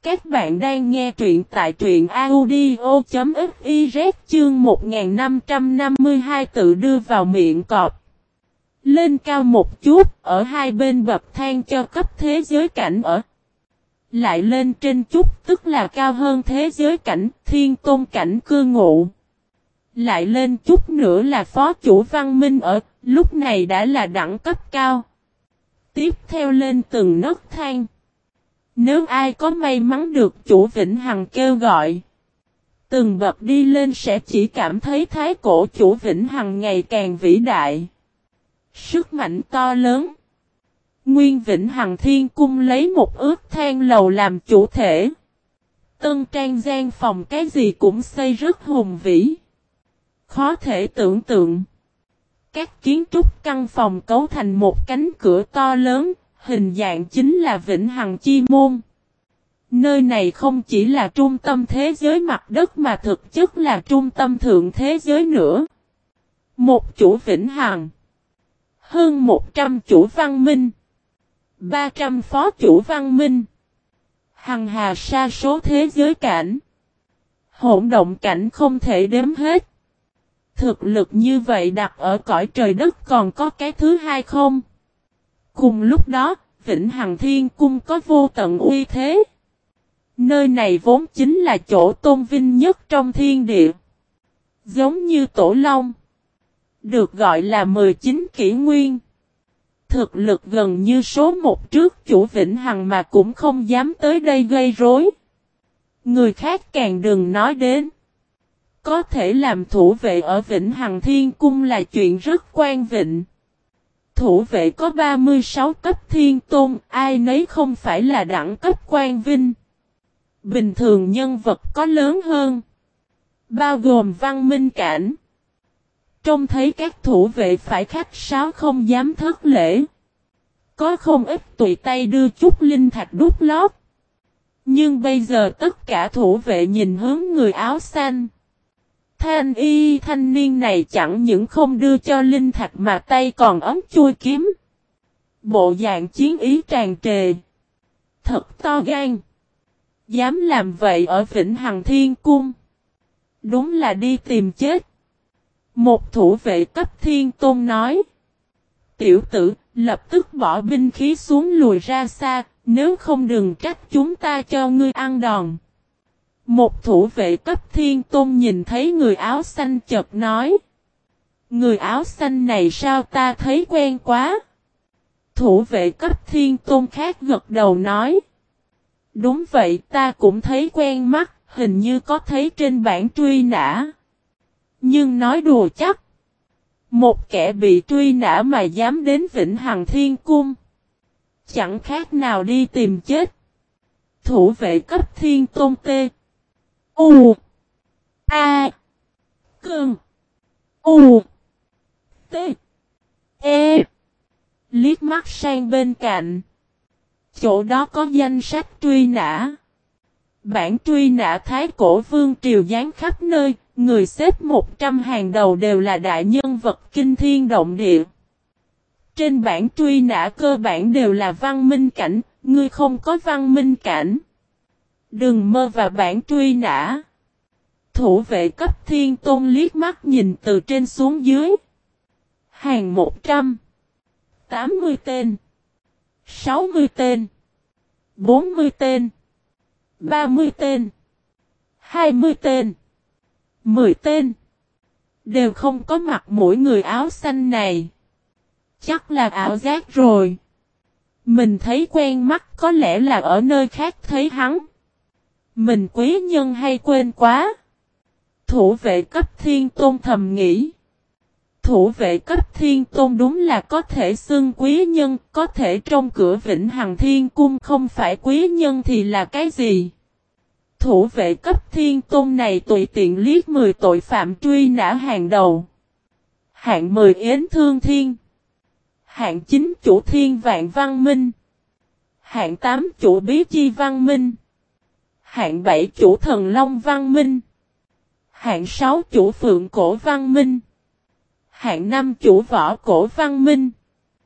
Speaker 1: Các bạn đang nghe truyện tại truyện audio.fiz chương 1552 tự đưa vào miệng cọp. Lên cao một chút, ở hai bên bậc thang cho cấp thế giới cảnh ở. Lại lên trên chút tức là cao hơn thế giới cảnh, thiên tôn cảnh cư ngụ. Lại lên chút nữa là phó chủ văn minh ở, lúc này đã là đẳng cấp cao. Tiếp theo lên từng nấc thang. Nếu ai có may mắn được chủ Vĩnh Hằng kêu gọi, từng bậc đi lên sẽ chỉ cảm thấy thái cổ chủ Vĩnh Hằng ngày càng vĩ đại. Sức mạnh to lớn. Nguyên Vĩnh Hằng Thiên Cung lấy một ước thang lầu làm chủ thể. Tân trang gian phòng cái gì cũng xây rất hùng vĩ. Khó thể tưởng tượng. Các kiến trúc căn phòng cấu thành một cánh cửa to lớn, hình dạng chính là Vĩnh Hằng Chi Môn. Nơi này không chỉ là trung tâm thế giới mặt đất mà thực chất là trung tâm thượng thế giới nữa. Một chủ Vĩnh Hằng. Hơn 100 chủ văn minh. 300 phó chủ văn minh. Hằng hà sa số thế giới cảnh. Hỗn động cảnh không thể đếm hết. Thực lực như vậy đặt ở cõi trời đất còn có cái thứ hai không? Cùng lúc đó, Vĩnh Hằng Thiên Cung có vô tận uy thế. Nơi này vốn chính là chỗ tôn vinh nhất trong thiên địa. Giống như Tổ Long. Được gọi là 19 kỷ nguyên. Thực lực gần như số một trước chủ Vĩnh Hằng mà cũng không dám tới đây gây rối. Người khác càng đừng nói đến. Có thể làm thủ vệ ở Vĩnh Hằng Thiên Cung là chuyện rất quan vịnh. Thủ vệ có 36 cấp thiên tôn, ai nấy không phải là đẳng cấp quan vinh. Bình thường nhân vật có lớn hơn. Bao gồm văn minh cảnh. Trông thấy các thủ vệ phải khách sáo không dám thất lễ. Có không ít tùy tay đưa chút linh thạch đút lót. Nhưng bây giờ tất cả thủ vệ nhìn hướng người áo xanh. Thanh y thanh niên này chẳng những không đưa cho linh thạch mà tay còn ấm chui kiếm. Bộ dạng chiến ý tràn trề. Thật to gan. Dám làm vậy ở Vĩnh Hằng Thiên Cung. Đúng là đi tìm chết. Một thủ vệ cấp thiên tôn nói. Tiểu tử, lập tức bỏ binh khí xuống lùi ra xa, nếu không đừng trách chúng ta cho ngươi ăn đòn. Một thủ vệ cấp thiên tôn nhìn thấy người áo xanh chợt nói. Người áo xanh này sao ta thấy quen quá? Thủ vệ cấp thiên tôn khác gật đầu nói. Đúng vậy ta cũng thấy quen mắt, hình như có thấy trên bảng truy nã. Nhưng nói đùa chắc. Một kẻ bị truy nã mà dám đến Vĩnh Hằng Thiên Cung. Chẳng khác nào đi tìm chết. Thủ vệ cấp thiên tôn tê. U. A. Cơn. U. T. E. Liếc mắt sang bên cạnh. Chỗ đó có danh sách truy nã. Bản truy nã Thái Cổ Vương Triều dán khắp nơi. Người xếp 100 hàng đầu đều là đại nhân vật kinh thiên động địa. Trên bản truy nã cơ bản đều là văn minh cảnh. Ngươi không có văn minh cảnh. Đừng mơ vào bản truy nã. Thủ vệ cấp thiên tôn liếc mắt nhìn từ trên xuống dưới. Hàng 100. 80 tên. 60 tên. 40 tên. 30 tên. 20 tên. 10 tên. Đều không có mặt mũi người áo xanh này. Chắc là ảo giác rồi. Mình thấy quen mắt có lẽ là ở nơi khác thấy hắn. Mình quý nhân hay quên quá. Thủ vệ cấp thiên tôn thầm nghĩ. Thủ vệ cấp thiên tôn đúng là có thể xưng quý nhân, có thể trong cửa Vĩnh Hằng Thiên Cung không phải quý nhân thì là cái gì? Thủ vệ cấp thiên tôn này tùy tiện liếc 10 tội phạm truy nã hàng đầu. Hạng 10 Yến Thương Thiên. Hạng 9 Chủ Thiên Vạn Văn Minh. Hạng 8 Chủ Bí Chi Văn Minh. Hạng 7 Chủ Thần Long Văn Minh. Hạng 6 Chủ Phượng Cổ Văn Minh. Hạng 5 Chủ Võ Cổ Văn Minh.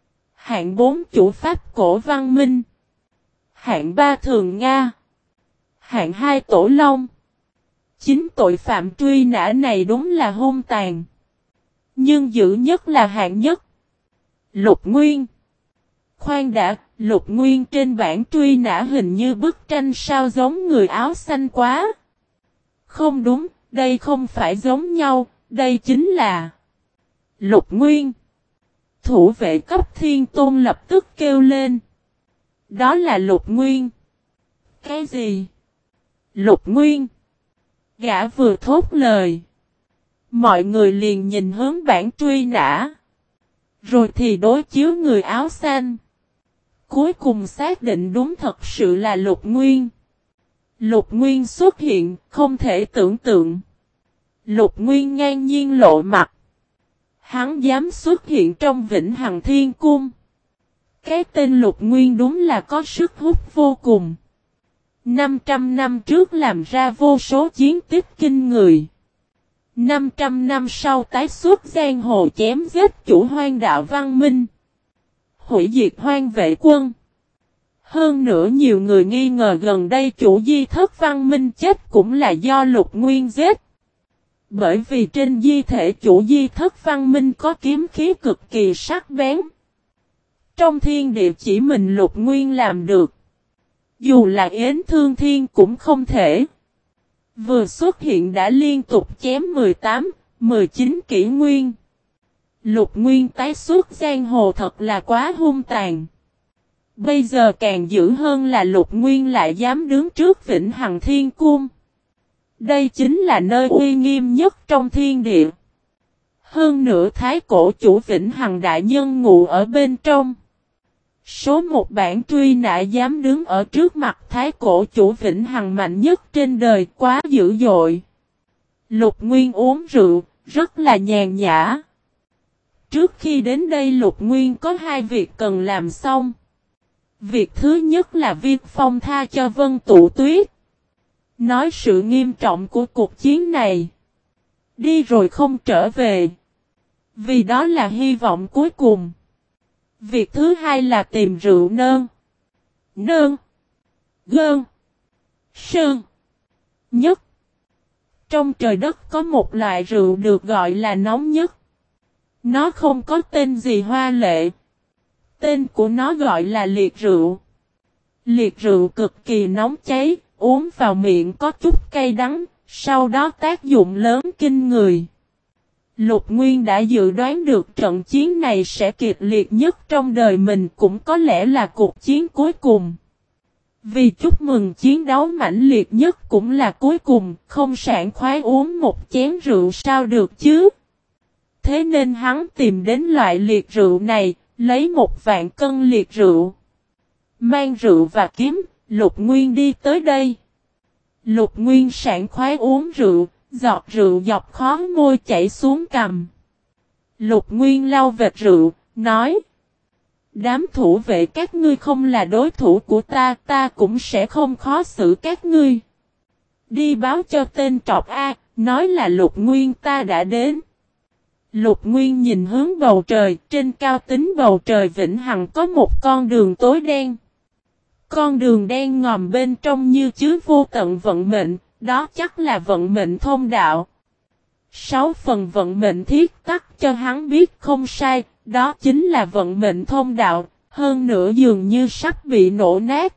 Speaker 1: Hạng 4 Chủ Pháp Cổ Văn Minh. Hạng 3 Thường Nga. Hạng 2 Tổ Long. Chính tội phạm truy nã này đúng là hung tàn. Nhưng dữ nhất là hạng nhất. Lục Nguyên. Khoan đã, Lục Nguyên trên bảng truy nã hình như bức tranh sao giống người áo xanh quá. Không đúng, đây không phải giống nhau, đây chính là Lục Nguyên. Thủ vệ cấp thiên tôn lập tức kêu lên. Đó là Lục Nguyên. Cái gì? Lục Nguyên. Gã vừa thốt lời. Mọi người liền nhìn hướng bảng truy nã. Rồi thì đối chiếu người áo xanh. Cuối cùng xác định đúng thật sự là Lục Nguyên. Lục Nguyên xuất hiện, không thể tưởng tượng. Lục Nguyên ngang nhiên lộ mặt. Hắn dám xuất hiện trong Vĩnh Hằng Thiên Cung. Cái tên Lục Nguyên đúng là có sức hút vô cùng. 500 năm trước làm ra vô số chiến tích kinh người. 500 năm sau tái xuất giang hồ chém giết chủ hoang đạo văn minh. Hủy diệt hoang vệ quân. Hơn nữa nhiều người nghi ngờ gần đây chủ di thất văn minh chết cũng là do Lục Nguyên giết. Bởi vì trên di thể chủ di thất văn minh có kiếm khí cực kỳ sắc bén. Trong thiên địa chỉ mình Lục Nguyên làm được. Dù là Yến Thương Thiên cũng không thể. Vừa xuất hiện đã liên tục chém 18, 19 kỷ nguyên. Lục Nguyên tái xuất giang hồ thật là quá hung tàn. Bây giờ càng dữ hơn là Lục Nguyên lại dám đứng trước Vĩnh Hằng Thiên Cung. Đây chính là nơi uy nghiêm nhất trong thiên địa. Hơn nữa thái cổ chủ Vĩnh Hằng đại nhân ngụ ở bên trong. Số một bản truy nã dám đứng ở trước mặt thái cổ chủ Vĩnh Hằng mạnh nhất trên đời quá dữ dội. Lục Nguyên uống rượu, rất là nhàn nhã. Trước khi đến đây Lục Nguyên có hai việc cần làm xong. Việc thứ nhất là việc phong tha cho Vân Tụ Tuyết. Nói sự nghiêm trọng của cuộc chiến này. Đi rồi không trở về. Vì đó là hy vọng cuối cùng. Việc thứ hai là tìm rượu nơn. Nơn. Gơn. Sơn. Nhất. Trong trời đất có một loại rượu được gọi là nóng nhất. Nó không có tên gì hoa lệ. Tên của nó gọi là liệt rượu. Liệt rượu cực kỳ nóng cháy, uống vào miệng có chút cay đắng, sau đó tác dụng lớn kinh người. Lục Nguyên đã dự đoán được trận chiến này sẽ kịch liệt nhất trong đời mình, cũng có lẽ là cuộc chiến cuối cùng. Vì chúc mừng chiến đấu mãnh liệt nhất cũng là cuối cùng, không sảng khoái uống một chén rượu sao được chứ. Thế nên hắn tìm đến loại liệt rượu này, lấy 1.000 cân liệt rượu. Mang rượu và kiếm, Lục Nguyên đi tới đây. Lục Nguyên sảng khoái uống rượu, giọt rượu dọc khóe môi chảy xuống cằm. Lục Nguyên lau vệt rượu, nói. Đám thủ vệ các ngươi không là đối thủ của ta cũng sẽ không khó xử các ngươi. Đi báo cho tên trọc A, nói là Lục Nguyên ta đã đến. Lục Nguyên nhìn hướng bầu trời, trên cao tính bầu trời vĩnh hằng có một con đường tối đen. Con đường đen ngòm bên trong như chứa vô tận vận mệnh, đó chắc là vận mệnh thông đạo. 6 phần vận mệnh thiết tắc cho hắn biết không sai, đó chính là vận mệnh thông đạo, hơn nữa dường như sắp bị nổ nát.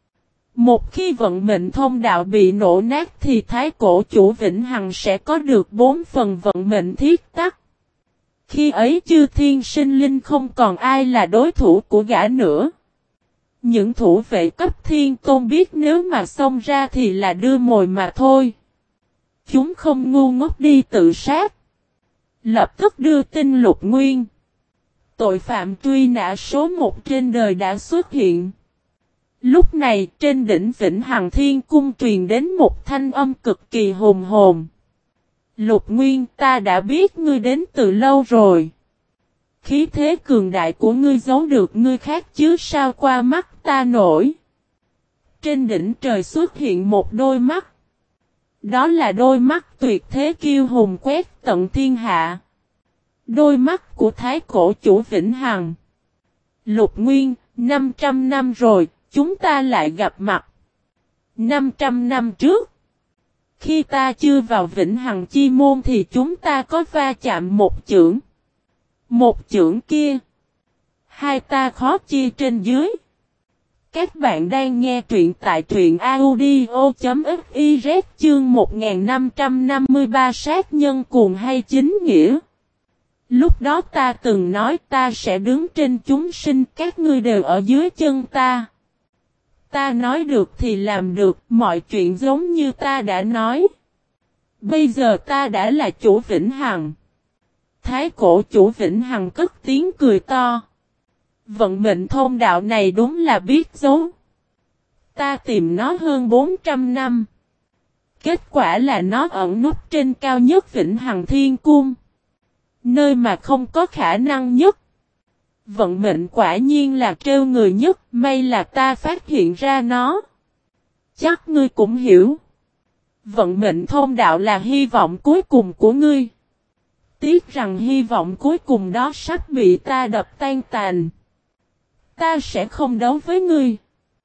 Speaker 1: Một khi vận mệnh thông đạo bị nổ nát thì thái cổ chủ vĩnh hằng sẽ có được 4 phần vận mệnh thiết tắc. Khi ấy chư thiên sinh linh không còn ai là đối thủ của gã nữa. Những thủ vệ cấp thiên tôn biết nếu mà xông ra thì là đưa mồi mà thôi. Chúng không ngu ngốc đi tự sát. Lập tức đưa tin Lục Nguyên. Tội phạm truy nã số 1 trên đời đã xuất hiện. Lúc này trên đỉnh Vĩnh Hằng Thiên Cung truyền đến một thanh âm cực kỳ hùng hồn. Lục Nguyên, ta đã biết ngươi đến từ lâu rồi. Khí thế cường đại của ngươi giấu được ngươi khác chứ sao qua mắt ta nổi. Trên đỉnh trời xuất hiện một đôi mắt. Đó là đôi mắt tuyệt thế kiêu hùng quét tận thiên hạ. Đôi mắt của thái cổ chủ Vĩnh Hằng. Lục Nguyên, 500 năm rồi, chúng ta lại gặp mặt. 500 năm trước, khi ta chưa vào Vĩnh Hằng Chi Môn thì chúng ta có va chạm một chưởng. Một chưởng kia, hai ta khó chia trên dưới. Các bạn đang nghe truyện tại truyện audio.fiz chương 1553 sát nhân cuồng hay chính nghĩa. Lúc đó ta từng nói ta sẽ đứng trên chúng sinh, các ngươi đều ở dưới chân ta. Ta nói được thì làm được, mọi chuyện giống như ta đã nói. Bây giờ ta đã là chủ Vĩnh Hằng. Thái cổ chủ Vĩnh Hằng cất tiếng cười to. Vận mệnh thông đạo này đúng là biết giấu. Ta tìm nó hơn 400 năm. Kết quả là nó ẩn núp trên cao nhất Vĩnh Hằng Thiên Cung. Nơi mà không có khả năng nhất. Vận mệnh quả nhiên là trêu người nhất, may là ta phát hiện ra nó. Chắc ngươi cũng hiểu. Vận mệnh thông đạo là hy vọng cuối cùng của ngươi. Tiếc rằng hy vọng cuối cùng đó sắp bị ta đập tan tàn. Ta sẽ không đấu với ngươi.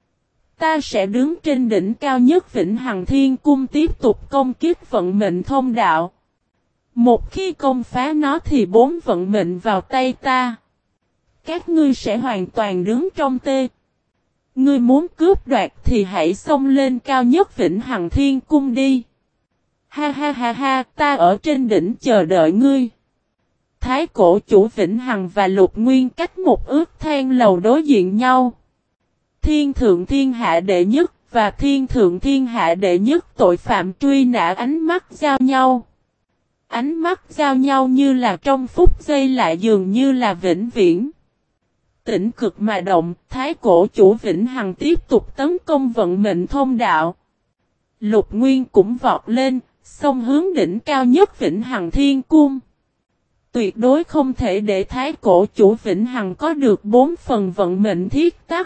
Speaker 1: Ta sẽ đứng trên đỉnh cao nhất Vĩnh Hằng Thiên Cung tiếp tục công kích vận mệnh thông đạo. Một khi công phá nó thì 4 vận mệnh vào tay ta. Các ngươi sẽ hoàn toàn đứng trong tê. Ngươi muốn cướp đoạt thì hãy xông lên cao nhất Vĩnh Hằng Thiên Cung đi. Ha ha ha ha, ta ở trên đỉnh chờ đợi ngươi. Thái cổ chủ Vĩnh Hằng và Lục Nguyên cách một ước thang lầu đối diện nhau. Thiên thượng thiên hạ đệ nhất và thiên thượng thiên hạ đệ nhất tội phạm truy nã ánh mắt giao nhau. Ánh mắt giao nhau như là trong phút giây lại dường như là vĩnh viễn. Tĩnh cực mà động, thái cổ chủ Vĩnh Hằng tiếp tục tấn công vận mệnh thông đạo. Lục Nguyên cũng vọt lên, xông hướng đỉnh cao nhất Vĩnh Hằng Thiên Cung. Tuyệt đối không thể để thái cổ chủ Vĩnh Hằng có được 4 phần vận mệnh thiết tắc.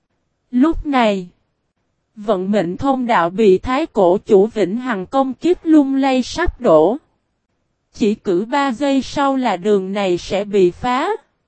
Speaker 1: Lúc này, vận mệnh thông đạo bị thái cổ chủ Vĩnh Hằng công kích lung lay sắp đổ. Chỉ cử 3 giây sau là đường này sẽ bị phá.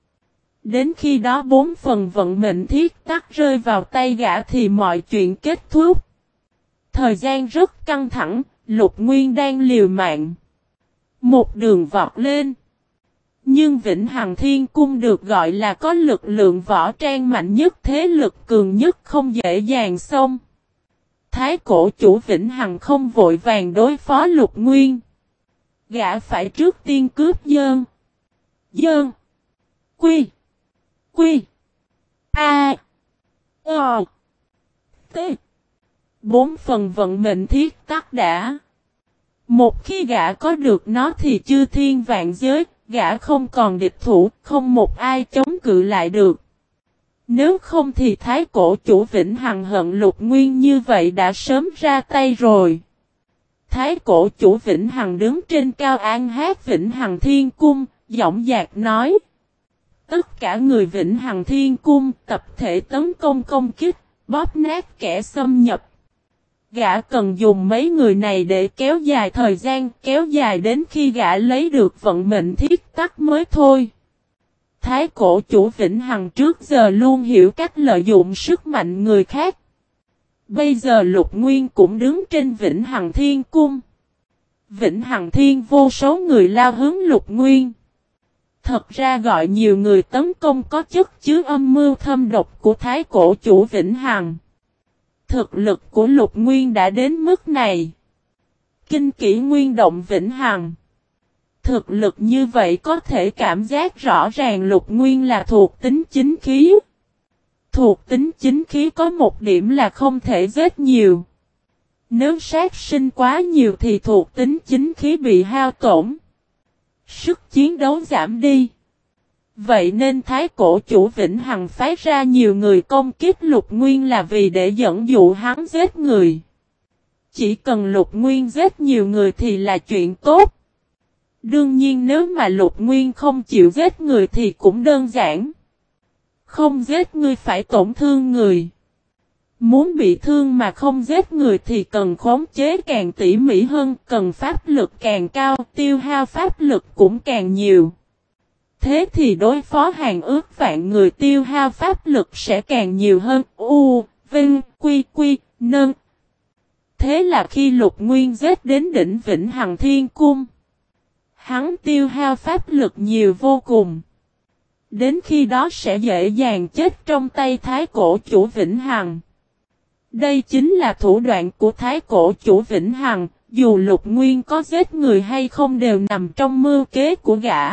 Speaker 1: Đến khi đó 4 phần vận mệnh thiết tắc rơi vào tay gã thì mọi chuyện kết thúc. Thời gian rất căng thẳng, Lục Nguyên đang liều mạng. Một đường vọt lên. Nhưng Vĩnh Hằng Thiên Cung được gọi là có lực lượng võ trang mạnh nhất, thế lực cường nhất, không dễ dàng xông. Thái cổ chủ Vĩnh Hằng không vội vàng đối phó Lục Nguyên. Gã phải trước tiên cướp Dơn. Quy. A. T. 4 phần vận mệnh thiết tắc đã. Một khi gã có được nó thì chư thiên vạn giới, gã không còn địch thủ, không một ai chống cự lại được. Nếu không thì thái cổ chủ Vĩnh Hằng hận Lục Nguyên như vậy đã sớm ra tay rồi. Thái cổ chủ Vĩnh Hằng đứng trên cao an hát Vĩnh Hằng Thiên Cung, giọng dạc nói. Tất cả người Vĩnh Hằng Thiên Cung tập thể tấn công kích, bóp nát kẻ xâm nhập. Gã cần dùng mấy người này để kéo dài thời gian, kéo dài đến khi gã lấy được vận mệnh thiết tắc mới thôi. Thái cổ chủ Vĩnh Hằng trước giờ luôn hiểu cách lợi dụng sức mạnh người khác. Bây giờ Lục Nguyên cũng đứng trên Vĩnh Hằng Thiên Cung. Vĩnh Hằng Thiên vô số người lao hướng Lục Nguyên. Thật ra gọi nhiều người tấn công có chất chứa âm mưu thâm độc của thái cổ chủ Vĩnh Hằng. Thực lực của Lục Nguyên đã đến mức này. Kinh kỷ nguyên động Vĩnh Hằng. Thực lực như vậy có thể cảm giác rõ ràng Lục Nguyên là thuộc tính chính khí. Thuộc tính chính khí có một điểm là không thể giết nhiều. Nếu sát sinh quá nhiều thì thuộc tính chính khí bị hao tổn. Sức chiến đấu giảm đi. Vậy nên thái cổ chủ Vĩnh Hằng phái ra nhiều người công kích Lục Nguyên là vì để dẫn dụ hắn giết người. Chỉ cần Lục Nguyên giết nhiều người thì là chuyện tốt. Đương nhiên nếu mà Lục Nguyên không chịu giết người thì cũng đơn giản. Không giết người phải tổn thương người. Muốn bị thương mà không giết người thì cần khống chế càng tỉ mỉ hơn, cần pháp lực càng cao, tiêu hao pháp lực cũng càng nhiều. Thế thì đối phó hàng ước vạn người tiêu hao pháp lực sẽ càng nhiều hơn. U, Vinh, Quy, Nơn. Thế là khi Lục Nguyên giết đến đỉnh Vĩnh Hằng Thiên Cung, hắn tiêu hao pháp lực nhiều vô cùng. Đến khi đó sẽ dễ dàng chết trong tay Thái Cổ Chủ Vĩnh Hằng. Đây chính là thủ đoạn của Thái Cổ Chủ Vĩnh Hằng, dù Lục Nguyên có giết người hay không đều nằm trong mưu kế của gã.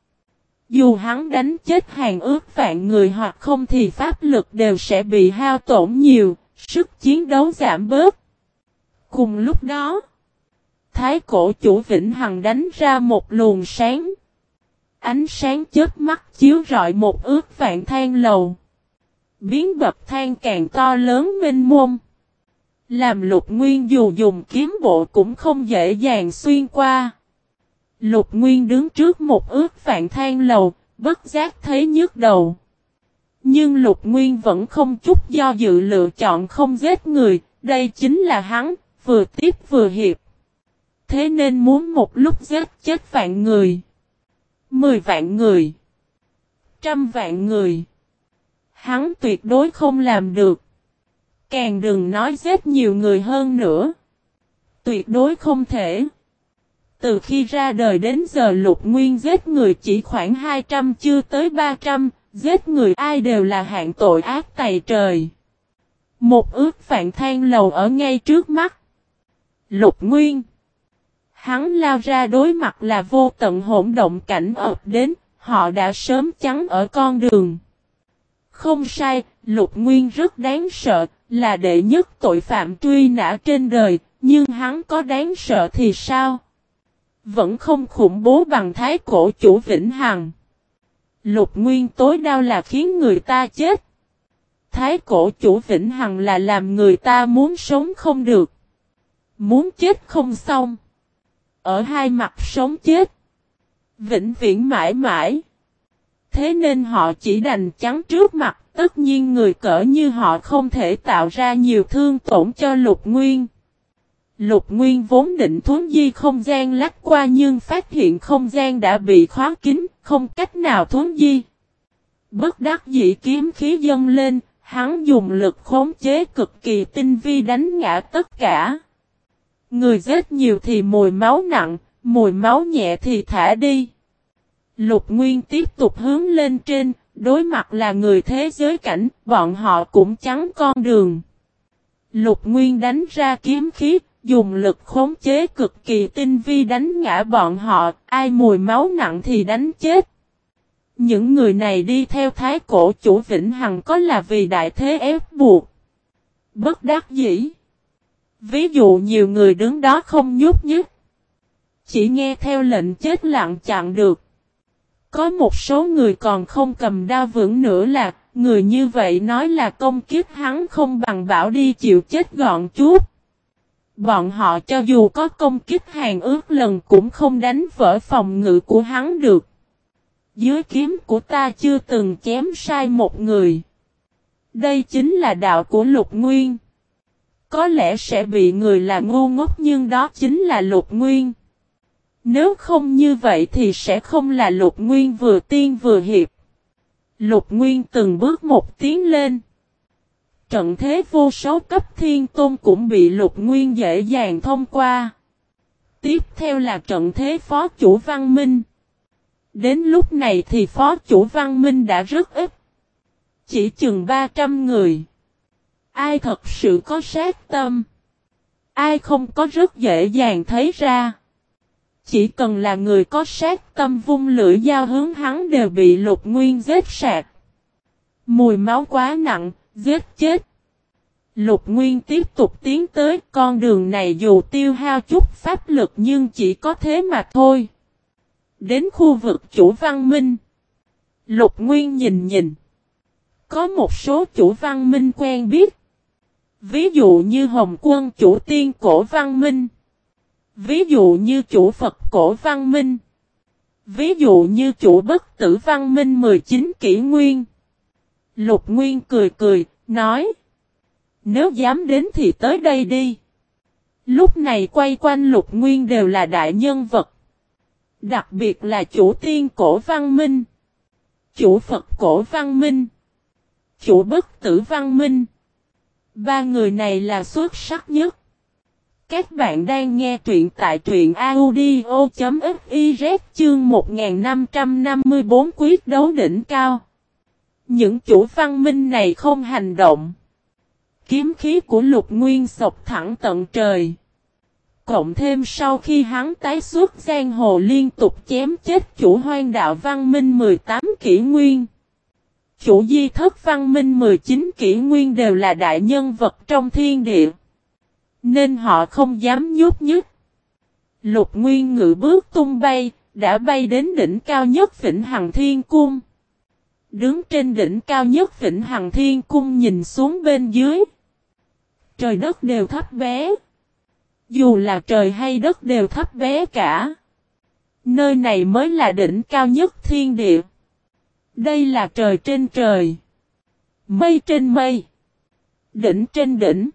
Speaker 1: Dù hắn đánh chết hàng ước vạn người hoặc không thì pháp lực đều sẽ bị hao tổn nhiều, sức chiến đấu giảm bớt. Cùng lúc đó, Thái Cổ Chủ Vĩnh Hằng đánh ra một luồng sáng. Ánh sáng chớp mắt chiếu rọi một ước vạn than lầu. Biến bậc thang càng to lớn mênh mông. Làm Lục Nguyên dù dùng kiếm bộ cũng không dễ dàng xuyên qua. Lục Nguyên đứng trước một ước vạn than lầu, bất giác thấy nhức đầu. Nhưng Lục Nguyên vẫn không chút do dự lựa chọn không giết người, đây chính là hắn, vừa tiếp vừa hiệp. Thế nên muốn một lúc giết chết vạn người, 10 vạn người, 100 vạn người, hắn tuyệt đối không làm được. Càng đừng nói giết nhiều người hơn nữa. Tuyệt đối không thể. Từ khi ra đời đến giờ Lục Nguyên giết người chỉ khoảng 200 chưa tới 300, giết người ai đều là hạng tội ác tày trời. Một ước vạn than lầu ở ngay trước mắt. Lục Nguyên. Hắn lao ra đối mặt là vô tận hỗn động cảnh ập đến, họ đã sớm chắn ở con đường. Không sai, Lục Nguyên rất đáng sợ, là đệ nhất tội phạm truy nã trên đời, nhưng hắn có đáng sợ thì sao? Vẫn không khủng bố bằng Thái Cổ Chủ Vĩnh Hằng. Lục Nguyên tối đau là khiến người ta chết. Thái Cổ Chủ Vĩnh Hằng là làm người ta muốn sống không được. Muốn chết không xong. Ở hai mặt sống chết. Vĩnh viễn mãi mãi. Thế nên họ chỉ đành chắn trước mặt. Tất nhiên người cỡ như họ không thể tạo ra nhiều thương tổn cho Lục Nguyên. Lục Nguyên vốn định thuấn di không gian lách qua nhưng phát hiện không gian đã bị khóa kín, không cách nào thuấn di. Bất đắc dĩ kiếm khí dâng lên, hắn dùng lực khống chế cực kỳ tinh vi đánh ngã tất cả. Người giết nhiều thì mùi máu nặng, mùi máu nhẹ thì thả đi. Lục Nguyên tiếp tục hướng lên trên, đối mặt là người thế giới cảnh, bọn họ cũng chắn con đường. Lục Nguyên đánh ra kiếm khí, dùng lực khống chế cực kỳ tinh vi đánh ngã bọn họ, ai mùi máu nặng thì đánh chết. Những người này đi theo Thái Cổ Chủ Vĩnh Hằng có là vì đại thế ép buộc. Bất đắc dĩ. Ví dụ nhiều người đứng đó không nhúc nhích. Chỉ nghe theo lệnh chết lặng chặn được. Có một số người còn không cầm đao vững nữa là, người như vậy nói là công kích hắn không bằng bảo đi chịu chết gọn chút. Bọn họ cho dù có công kích hàng ước lần cũng không đánh vỡ phòng ngự của hắn được. Dưới kiếm của ta chưa từng chém sai một người. Đây chính là đạo của Lục Nguyên. Có lẽ sẽ bị người là ngu ngốc nhưng đó chính là Lục Nguyên. Nếu không như vậy thì sẽ không là Lục Nguyên vừa tiên vừa hiệp. Lục Nguyên từng bước một tiến lên. Trận thế vô số cấp thiên tôn cũng bị Lục Nguyên dễ dàng thông qua. Tiếp theo là trận thế phó chủ Văn Minh. Đến lúc này thì phó chủ Văn Minh đã rất ít. Chỉ chừng 300 người. Ai thật sự có sát tâm? Ai không có rất dễ dàng thấy ra. Chỉ cần là người có sát tâm vung lưỡi dao hướng hắn đều bị Lục Nguyên giết sạch. Mùi máu quá nặng, giết chết. Lục Nguyên tiếp tục tiến tới, con đường này dù tiêu hao chút pháp lực nhưng chỉ có thế mà thôi. Đến khu vực chủ Văn Minh. Lục Nguyên nhìn. Có một số chủ Văn Minh quen biết. Ví dụ như Hồng Quân chủ Tiên Cổ Văn Minh. Ví dụ như chủ Phật Cổ Văn Minh. Ví dụ như chủ Bất Tử Văn Minh 19 kỷ nguyên. Lục Nguyên cười, nói. Nếu dám đến thì tới đây đi. Lúc này quay quanh Lục Nguyên đều là đại nhân vật. Đặc biệt là chủ Tiên Cổ Văn Minh. Chủ Phật Cổ Văn Minh. Chủ Bất Tử Văn Minh. Ba người này là xuất sắc nhất. Các bạn đang nghe truyện tại truyện audio.fiz chương 1554 quyết đấu đỉnh cao. Những chủ văn minh này không hành động. Kiếm khí của Lục Nguyên xộc thẳng tận trời. Cộng thêm sau khi hắn tái xuất giang hồ liên tục chém chết chủ hoang đạo văn minh 18 kỷ nguyên. Chủ di thất văn minh 19 kỷ nguyên đều là đại nhân vật trong thiên địa. Nên họ không dám nhúc nhích. Lục Nguyên ngự bước tung bay, đã bay đến đỉnh cao nhất Vĩnh Hằng Thiên Cung. Đứng trên đỉnh cao nhất Vĩnh Hằng Thiên Cung nhìn xuống bên dưới. Trời đất đều thấp bé. Dù là trời hay đất đều thấp bé cả. Nơi này mới là đỉnh cao nhất thiên địa. Đây là trời trên trời. Mây trên mây. Đỉnh trên đỉnh.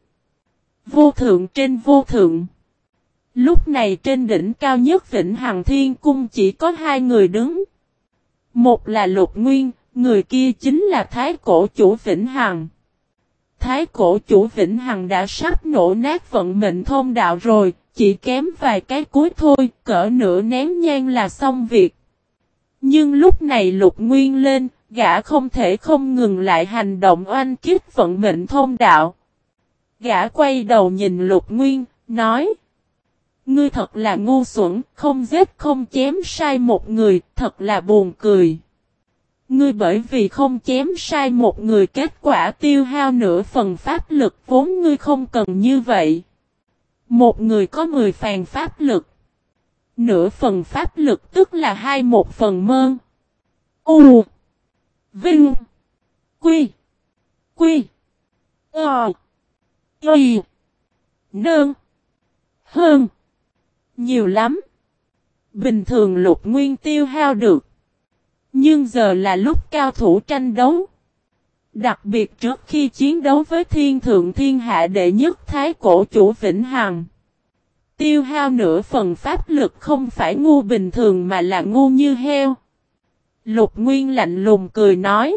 Speaker 1: Vô thượng trên vô thượng. Lúc này trên đỉnh cao nhất Vĩnh Hằng Thiên Cung chỉ có hai người đứng. Một là Lục Nguyên, người kia chính là Thái Cổ Chủ Vĩnh Hằng. Thái Cổ Chủ Vĩnh Hằng đã sắp nổ nát vận mệnh thông đạo rồi, chỉ kém vài cái cuối thôi, cỡ nửa nén nhang là xong việc. Nhưng lúc này Lục Nguyên lên, gã không thể không ngừng lại hành động oanh kích vận mệnh thông đạo. Gã quay đầu nhìn Lục Nguyên, nói: Ngươi thật là ngu xuẩn, không giết không chém sai một người, thật là buồn cười. Ngươi bởi vì không chém sai một người kết quả tiêu hao nửa phần pháp lực vốn ngươi không cần như vậy. Một người có 10 phàn pháp lực. Nửa phần pháp lực tức là 1/2 mơn. U. Vinh. Quy. Quy. Ờ. Y. Nơn. Hơn. Nhiều lắm. Bình thường Lục Nguyên tiêu hao được. Nhưng giờ là lúc cao thủ tranh đấu. Đặc biệt trước khi chiến đấu với thiên thượng thiên hạ đệ nhất Thái Cổ Chủ Vĩnh Hằng. Tiêu hao nửa phần pháp lực không phải ngu bình thường mà là ngu như heo. Lục Nguyên lạnh lùng cười nói: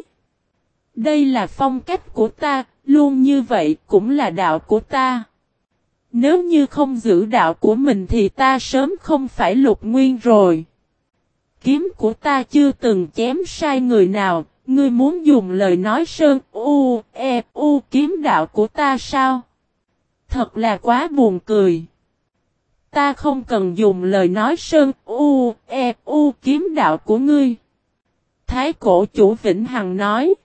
Speaker 1: Đây là phong cách của ta, luôn như vậy cũng là đạo của ta. Nếu như không giữ đạo của mình thì ta sớm không phải Lục Nguyên rồi. Kiếm của ta chưa từng chém sai người nào, ngươi muốn dùng lời nói sơn u kiếm đạo của ta sao? Thật là quá buồn cười. Ta không cần dùng lời nói sơn u kiếm đạo của ngươi. Thái Cổ Chủ Vĩnh Hằng nói: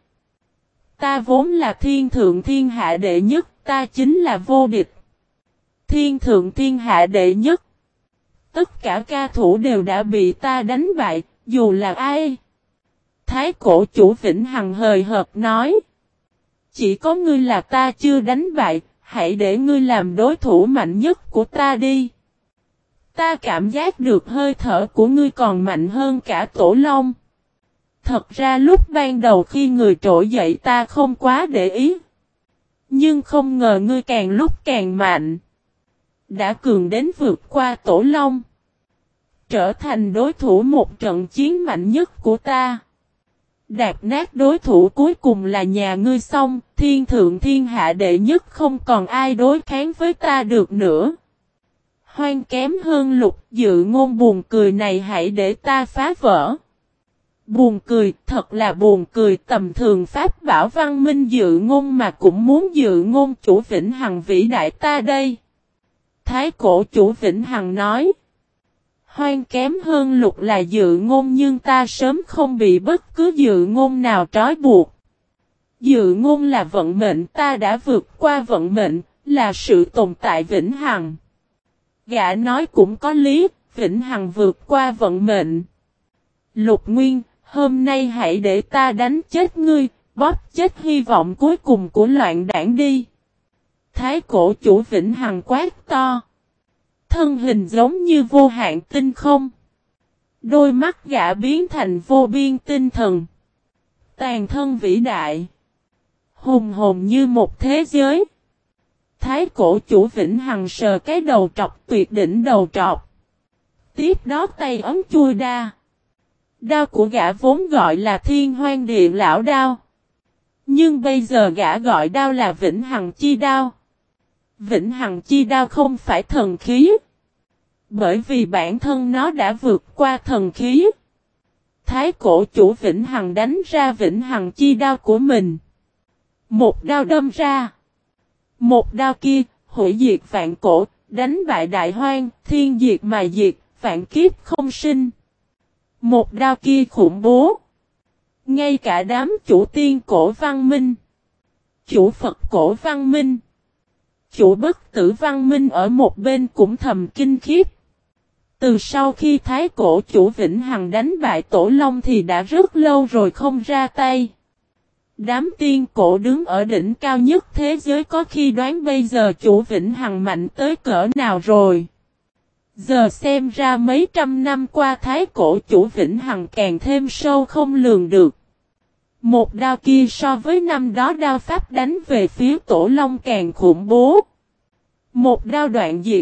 Speaker 1: Ta vốn là thiên thượng thiên hạ đệ nhất, ta chính là vô địch. Thiên thượng thiên hạ đệ nhất. Tất cả ca thủ đều đã bị ta đánh bại, dù là ai. Thái Cổ Chủ Vĩnh Hằng hời hợt nói: Chỉ có ngươi là ta chưa đánh bại, hãy để ngươi làm đối thủ mạnh nhất của ta đi. Ta cảm giác được hơi thở của ngươi còn mạnh hơn cả Tổ Long. Thật ra lúc ban đầu khi người trỗi dậy ta không quá để ý. Nhưng không ngờ ngươi càng lúc càng mạnh. Đã cường đến vượt qua Tổ Long. Trở thành đối thủ một trận chiến mạnh nhất của ta. Đạp nát đối thủ cuối cùng là nhà ngươi xong, thiên thượng thiên hạ đệ nhất không còn ai đối kháng với ta được nữa. Hoang kém hơn Lục Dự Ngôn buồn cười này hãy để ta phá vỡ. Buồn cười, thật là buồn cười, tầm thường pháp bảo văn minh Dự Ngôn mà cũng muốn Dự Ngôn Chủ Vĩnh Hằng vĩ đại ta đây. Thái Cổ Chủ Vĩnh Hằng nói: Hoang kém hơn Lục là Dự Ngôn nhưng ta sớm không bị bất cứ Dự Ngôn nào trói buộc. Dự Ngôn là vận mệnh, ta đã vượt qua vận mệnh, là sự tồn tại vĩnh hằng. Gã nói cũng có lý, vĩnh hằng vượt qua vận mệnh. Lục Nguyên, hôm nay hãy để ta đánh chết ngươi, bóp chết hy vọng cuối cùng của loạn đảng đi. Thái Cổ Chủ Vĩnh Hằng quát to. Thân hình giống như vô hạn tinh không. Đôi mắt gã biến thành vô biên tinh thần. Tàn thân vĩ đại. Hùng hồn như một thế giới. Thái Cổ Chủ Vĩnh Hằng sờ cái đầu trọc tuyệt đỉnh đầu trọc. Tiếp đó tay ấm chui đa. Đao của gã vốn gọi là Thiên Hoang Địa Lão Đao. Nhưng bây giờ gã gọi đao là Vĩnh Hằng Chi Đao. Vĩnh Hằng Chi Đao không phải thần khí. Bởi vì bản thân nó đã vượt qua thần khí. Thái cổ chủ Vĩnh Hằng đánh ra Vĩnh Hằng Chi Đao của mình. Một đao đâm ra. Một đao kia, hủy diệt vạn cổ, đánh bại đại hoang, thiên diệt mà diệt, vạn kiếp không sinh. Một đao kia khủng bố. Ngay cả đám chủ tiên cổ văn minh, chủ Phật cổ văn minh, chủ bất tử văn minh ở một bên cũng thầm kinh khiếp. Từ sau khi thái cổ chủ Vĩnh Hằng đánh bại Tổ Long thì đã rất lâu rồi không ra tay. Đám tiên cổ đứng ở đỉnh cao nhất thế giới có khi đoán bây giờ chủ Vĩnh Hằng mạnh tới cỡ nào rồi. Giờ xem ra mấy trăm năm qua thái cổ chủ Vĩnh Hằng càng thêm sâu không lường được. Một đao kia so với năm đó đao pháp đánh về phía Tổ Long càng khủng bố. Một đao đoạn diệt.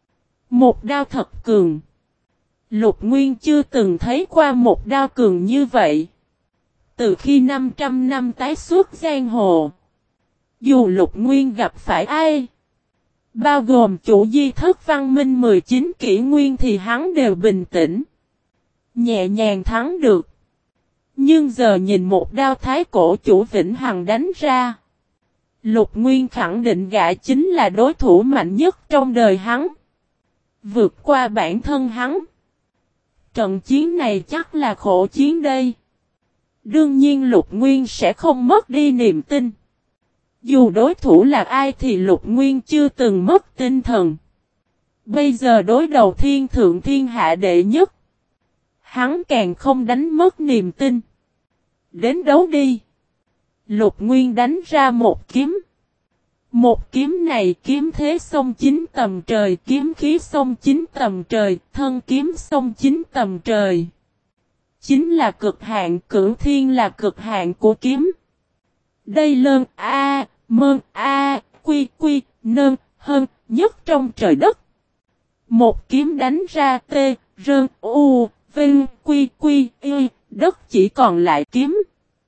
Speaker 1: Một đao thật cường. Lục Nguyên chưa từng thấy qua một đao cường như vậy. Từ khi 500 năm tái xuất giang hồ. Dù Lục Nguyên gặp phải ai, bao gồm chủ di thất văn minh 19 kỷ nguyên thì hắn đều bình tĩnh. Nhẹ nhàng thắng được. Nhưng giờ nhìn một đao thái cổ chủ Vĩnh Hằng đánh ra. Lục Nguyên khẳng định gã chính là đối thủ mạnh nhất trong đời hắn. Vượt qua bản thân hắn. Trận chiến này chắc là khổ chiến đây. Đương nhiên Lục Nguyên sẽ không mất đi niềm tin. Dù đối thủ là ai thì Lục Nguyên chưa từng mất tinh thần. Bây giờ đối đầu thiên thượng thiên hạ đệ nhất. Hắn càng không đánh mất niềm tin. Đến đấu đi. Lục Nguyên đánh ra một kiếm. Một kiếm này kiếm thế sông chín tầm trời, kiếm khí sông chín tầm trời, thân kiếm sông chín tầm trời. Chính là cực hạn, cửu thiên là cực hạn của kiếm. Đây lơn a, mơn a, quy quy, nơn, hơn, nhất trong trời đất. Một kiếm đánh ra t, rơn, u, vinh, quy quy, y, đất chỉ còn lại kiếm.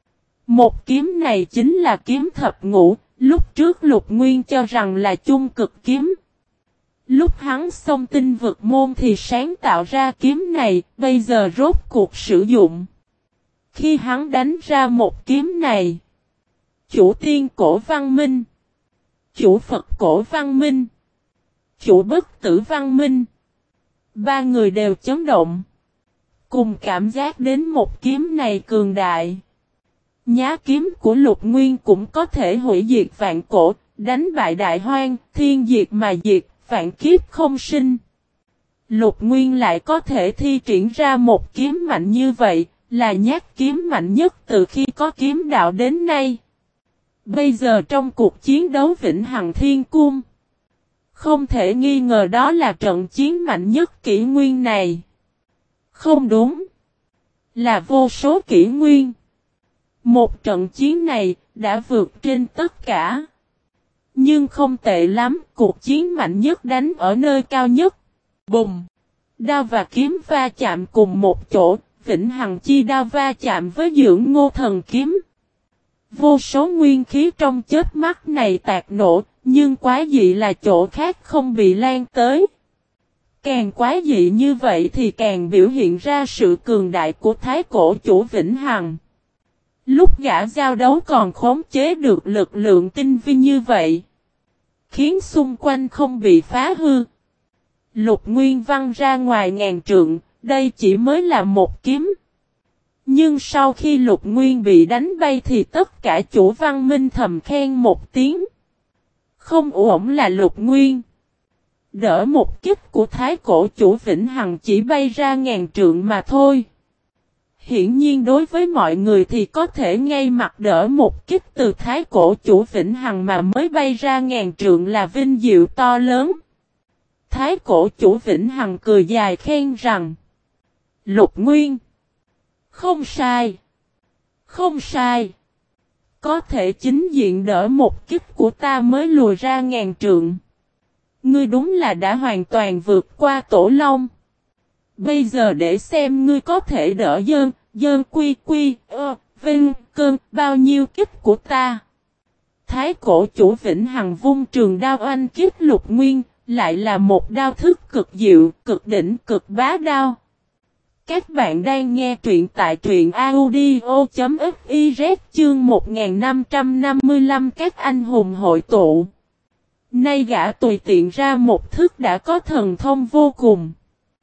Speaker 1: Một kiếm này chính là kiếm thập ngũ. Lúc trước Lục Nguyên cho rằng là chung cực kiếm. Lúc hắn xông tinh vực môn thì sáng tạo ra kiếm này, bây giờ rốt cuộc sử dụng. Khi hắn đánh ra một kiếm này, chủ tiên cổ văn minh, chủ Phật cổ văn minh, chủ bất tử văn minh, ba người đều chấn động. Cùng cảm giác đến một kiếm này cường đại. Nhá kiếm của Lục Nguyên cũng có thể hủy diệt vạn cổ, đánh bại đại hoang, thiên diệt mà diệt, vạn kiếp không sinh. Lục Nguyên lại có thể thi triển ra một kiếm mạnh như vậy, là nhát kiếm mạnh nhất từ khi có kiếm đạo đến nay. Bây giờ trong cuộc chiến đấu Vĩnh Hằng Thiên Cung, không thể nghi ngờ đó là trận chiến mạnh nhất kỷ nguyên này. Không đúng, là vô số kỷ nguyên. Một trận chiến này đã vượt trên tất cả. Nhưng không tệ lắm, cuộc chiến mạnh nhất đánh ở nơi cao nhất. Bùng! Đao và kiếm va chạm cùng một chỗ, Vĩnh Hằng Chi Đao va chạm với Dưỡng Ngô Thần Kiếm. Vô số nguyên khí trong chớp mắt này tạc nổ, nhưng quái dị là chỗ khác không bị lan tới. Càng quái dị như vậy thì càng biểu hiện ra sự cường đại của thái cổ chủ Vĩnh Hằng. Lúc gã giao đấu còn khống chế được lực lượng tinh vi như vậy, khiến xung quanh không bị phá hư. Lục Nguyên văng ra ngoài ngàn trượng, đây chỉ mới là một kiếm. Nhưng sau khi Lục Nguyên bị đánh bay thì tất cả chủ văn minh thầm khen một tiếng. Không ổn là Lục Nguyên. Đỡ một kích của thái cổ chủ Vĩnh Hằng chỉ bay ra ngàn trượng mà thôi. Hiển nhiên đối với mọi người thì có thể ngay mặt đỡ một kích từ thái cổ chủ Vĩnh Hằng mà mới bay ra ngàn trượng là vinh diệu to lớn. Thái cổ chủ Vĩnh Hằng cười dài khen rằng: Lục Nguyên, không sai, không sai. Có thể chính diện đỡ một kích của ta mới lùi ra ngàn trượng. Ngươi đúng là đã hoàn toàn vượt qua Tổ Long. Bây giờ để xem ngươi có thể đỡ dơn quy quy, vinh, cơn bao nhiêu kích của ta. Thái cổ chủ Vĩnh Hằng vung trường đao oanh kích Lục Nguyên, lại là một đao thức cực diệu, cực đỉnh, cực bá đao. Các bạn đang nghe truyện tại truyện audio.fiz chương 1555 các anh hùng hội tụ. Nay gã tùy tiện ra một thức đã có thần thông vô cùng.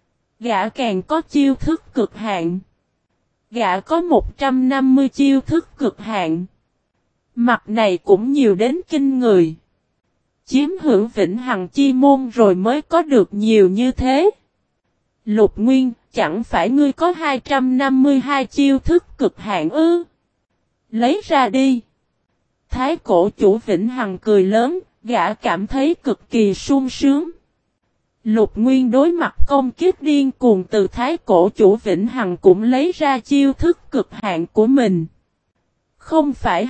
Speaker 1: Gã càng có chiêu thức cực hạn. Gã có 150 chiêu thức cực hạn. Mặt này cũng nhiều đến kinh người. Chiếm hữu Vĩnh Hằng chi môn rồi mới có được nhiều như thế. Lục Nguyên, chẳng phải ngươi có 252 chiêu thức cực hạn ư? Lấy ra đi. Thái cổ chủ Vĩnh Hằng cười lớn, gã cảm thấy cực kỳ sung sướng. Lục Nguyên đối mặt công kích điên cuồng từ thái cổ chủ Vĩnh Hằng cũng lấy ra chiêu thức cực hạn của mình. Không phải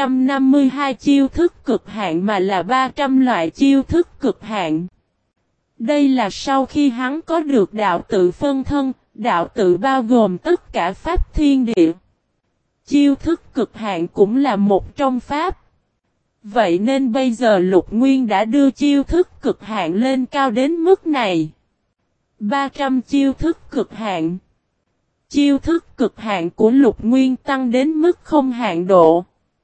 Speaker 1: 252 chiêu thức cực hạn mà là 300 loại chiêu thức cực hạn. Đây là sau khi hắn có được đạo tự phân thân, đạo tự bao gồm tất cả pháp thiên địa. Chiêu thức cực hạn cũng là một trong pháp. Vậy nên bây giờ Lục Nguyên đã đưa chiêu thức cực hạn lên cao đến mức này. 300 chiêu thức cực hạn. Chiêu thức cực hạn của Lục Nguyên tăng đến mức không hạn độ.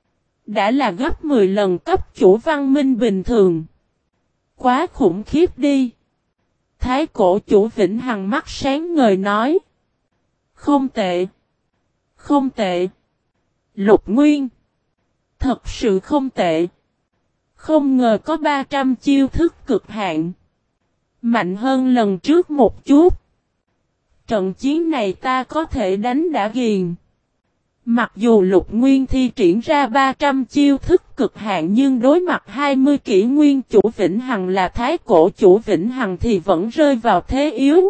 Speaker 1: Đã là gấp 10 lần cấp chủ văn minh bình thường. Quá khủng khiếp đi. Thái cổ chủ Vĩnh Hằng mắt sáng ngời nói. Không tệ. Không tệ. Lục Nguyên. Thật sự không tệ. Không ngờ có 300 chiêu thức cực hạn. Mạnh hơn lần trước một chút. Trận chiến này ta có thể đánh đã ghiền. Mặc dù Lục Nguyên thi triển ra 300 chiêu thức cực hạn nhưng đối mặt 20 kỷ nguyên chủ Vĩnh Hằng là thái cổ chủ Vĩnh Hằng thì vẫn rơi vào thế yếu.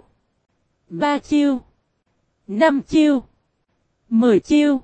Speaker 1: 3 chiêu. 5 chiêu. 10 chiêu.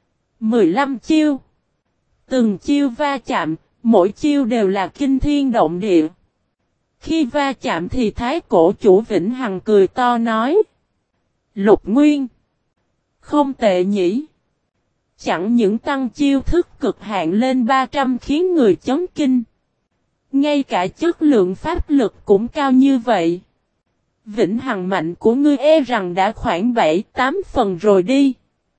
Speaker 1: 15 chiêu. Từng chiêu va chạm, mỗi chiêu đều là kinh thiên động địa. Khi va chạm thì thái cổ chủ Vĩnh Hằng cười to nói. Lục Nguyên. Không tệ nhỉ. Chẳng những tăng chiêu thức cực hạn lên 300 khiến người chấn kinh. Ngay cả chất lượng pháp lực cũng cao như vậy. Vĩnh Hằng mạnh của ngươi e rằng đã khoảng 7-8 phần rồi đi.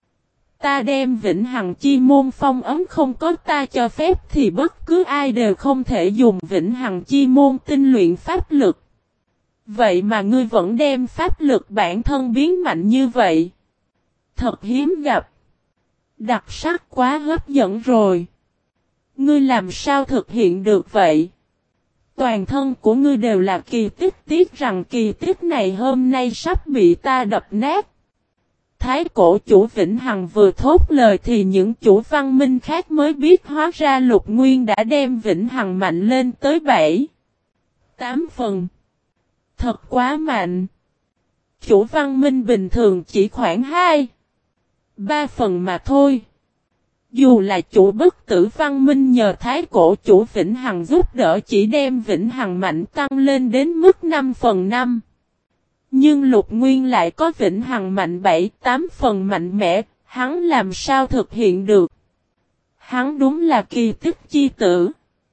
Speaker 1: Ta đem Vĩnh Hằng chi môn phong ấn không có ta cho phép thì bất cứ ai đều không thể dùng Vĩnh Hằng chi môn tinh luyện pháp lực. Vậy mà ngươi vẫn đem pháp lực bản thân biến mạnh như vậy. Thật hiếm gặp. Đặc sắc quá hấp dẫn rồi. Ngươi làm sao thực hiện được vậy? Toàn thân của ngươi đều là kỳ tích, tiếc rằng kỳ tích này hôm nay sắp bị ta đập nát. Thái cổ chủ Vĩnh Hằng vừa thốt lời thì những chủ văn minh khác mới biết hóa ra Lục Nguyên đã đem Vĩnh Hằng mạnh lên tới 7-8 phần. Thật quá mạnh. Chủ văn minh bình thường chỉ khoảng 2-3 phần mà thôi. Dù là chủ bất tử văn minh nhờ thái cổ chủ Vĩnh Hằng giúp đỡ chỉ đem Vĩnh Hằng mạnh tăng lên đến mức 5/5. Nhưng Lục Nguyên lại có Vĩnh Hằng mạnh 7-8 phần mạnh mẽ, hắn làm sao thực hiện được? Hắn đúng là kỳ tích chi tử.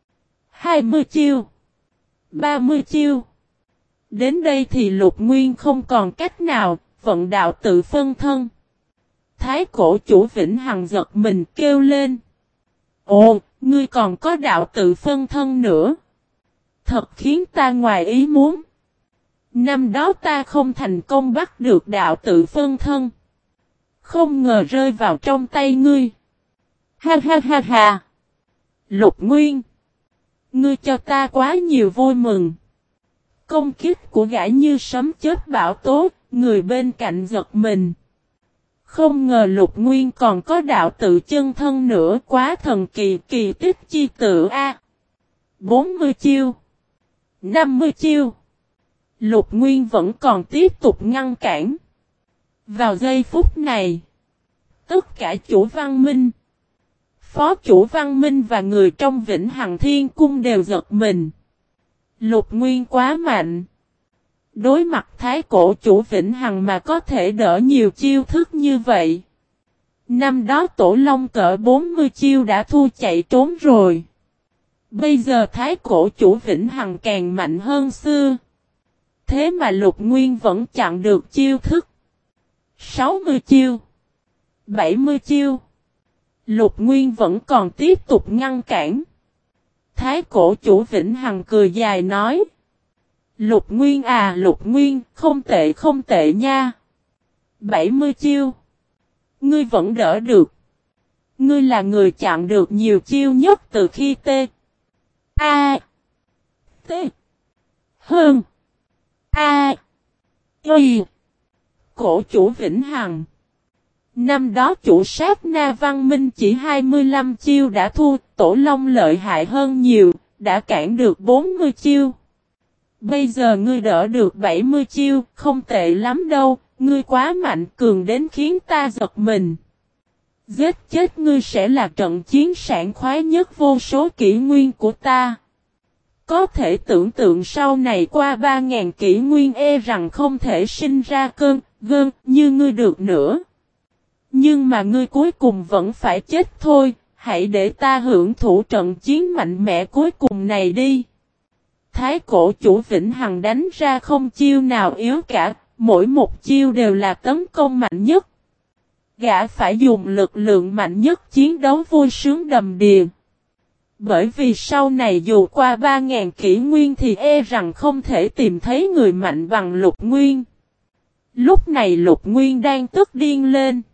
Speaker 1: 20 chiêu. 30 chiêu. Đến đây thì Lục Nguyên không còn cách nào, vận đạo tự phân thân. Thái cổ chủ Vĩnh Hằng giật mình kêu lên. Ồ, ngươi còn có đạo tự phân thân nữa. Thật khiến ta ngoài ý muốn. Năm đó ta không thành công bắt được đạo tự phân thân. Không ngờ rơi vào trong tay ngươi. Ha ha ha ha. Lục Nguyên. Ngươi cho ta quá nhiều vui mừng. Công kích của gã như sấm chớp bão tố, người bên cạnh giật mình. Không ngờ Lục Nguyên còn có đạo tự chân thân nữa, quá thần kỳ, kỳ tích chi tự a. 40 chiêu. 50 chiêu. Lục Nguyên vẫn còn tiếp tục ngăn cản. Vào giây phút này, tất cả chủ văn minh, phó chủ văn minh và người trong Vĩnh Hằng Thiên Cung đều giật mình. Lục Nguyên quá mạnh. Đối mặt thái cổ chủ Vĩnh Hằng mà có thể đỡ nhiều chiêu thức như vậy. Năm đó Tổ Long cỡ 40 chiêu đã thua chạy trốn rồi. Bây giờ thái cổ chủ Vĩnh Hằng càng mạnh hơn xưa. Thế mà Lục Nguyên vẫn chặn được chiêu thức. 60 chiêu. 70 chiêu. Lục Nguyên vẫn còn tiếp tục ngăn cản. Thái cổ chủ Vĩnh Hằng cười dài nói. Lục Nguyên à, Lục Nguyên, không tệ nha. 70 chiêu. Ngươi vẫn đỡ được. Ngươi là người chặn được nhiều chiêu nhất từ khi T. A. T. Hơn. A. Y. Cổ chủ Vĩnh Hằng. Năm đó chủ sát na văn minh chỉ 25 chiêu đã thua, Tổ Long lợi hại hơn nhiều, đã cản được 40 chiêu. Bây giờ ngươi đỡ được 70 chiêu, không tệ lắm đâu, ngươi quá mạnh cường đến khiến ta giật mình. Giết chết ngươi sẽ là trận chiến sảng khoái nhất vô số kỷ nguyên của ta. Có thể tưởng tượng sau này qua 3.000 kỷ nguyên rằng không thể sinh ra cơn, gơn như ngươi được nữa. Nhưng mà ngươi cuối cùng vẫn phải chết thôi, hãy để ta hưởng thụ trận chiến mạnh mẽ cuối cùng này đi. Thái cổ chủ Vĩnh Hằng đánh ra không chiêu nào yếu cả, mỗi một chiêu đều là tấn công mạnh nhất. Gã phải dùng lực lượng mạnh nhất chiến đấu vui sướng đầm đìa. Bởi vì sau này dù qua 3.000 kỷ nguyên thì rằng không thể tìm thấy người mạnh bằng Lục Nguyên. Lúc này Lục Nguyên đang tức điên lên.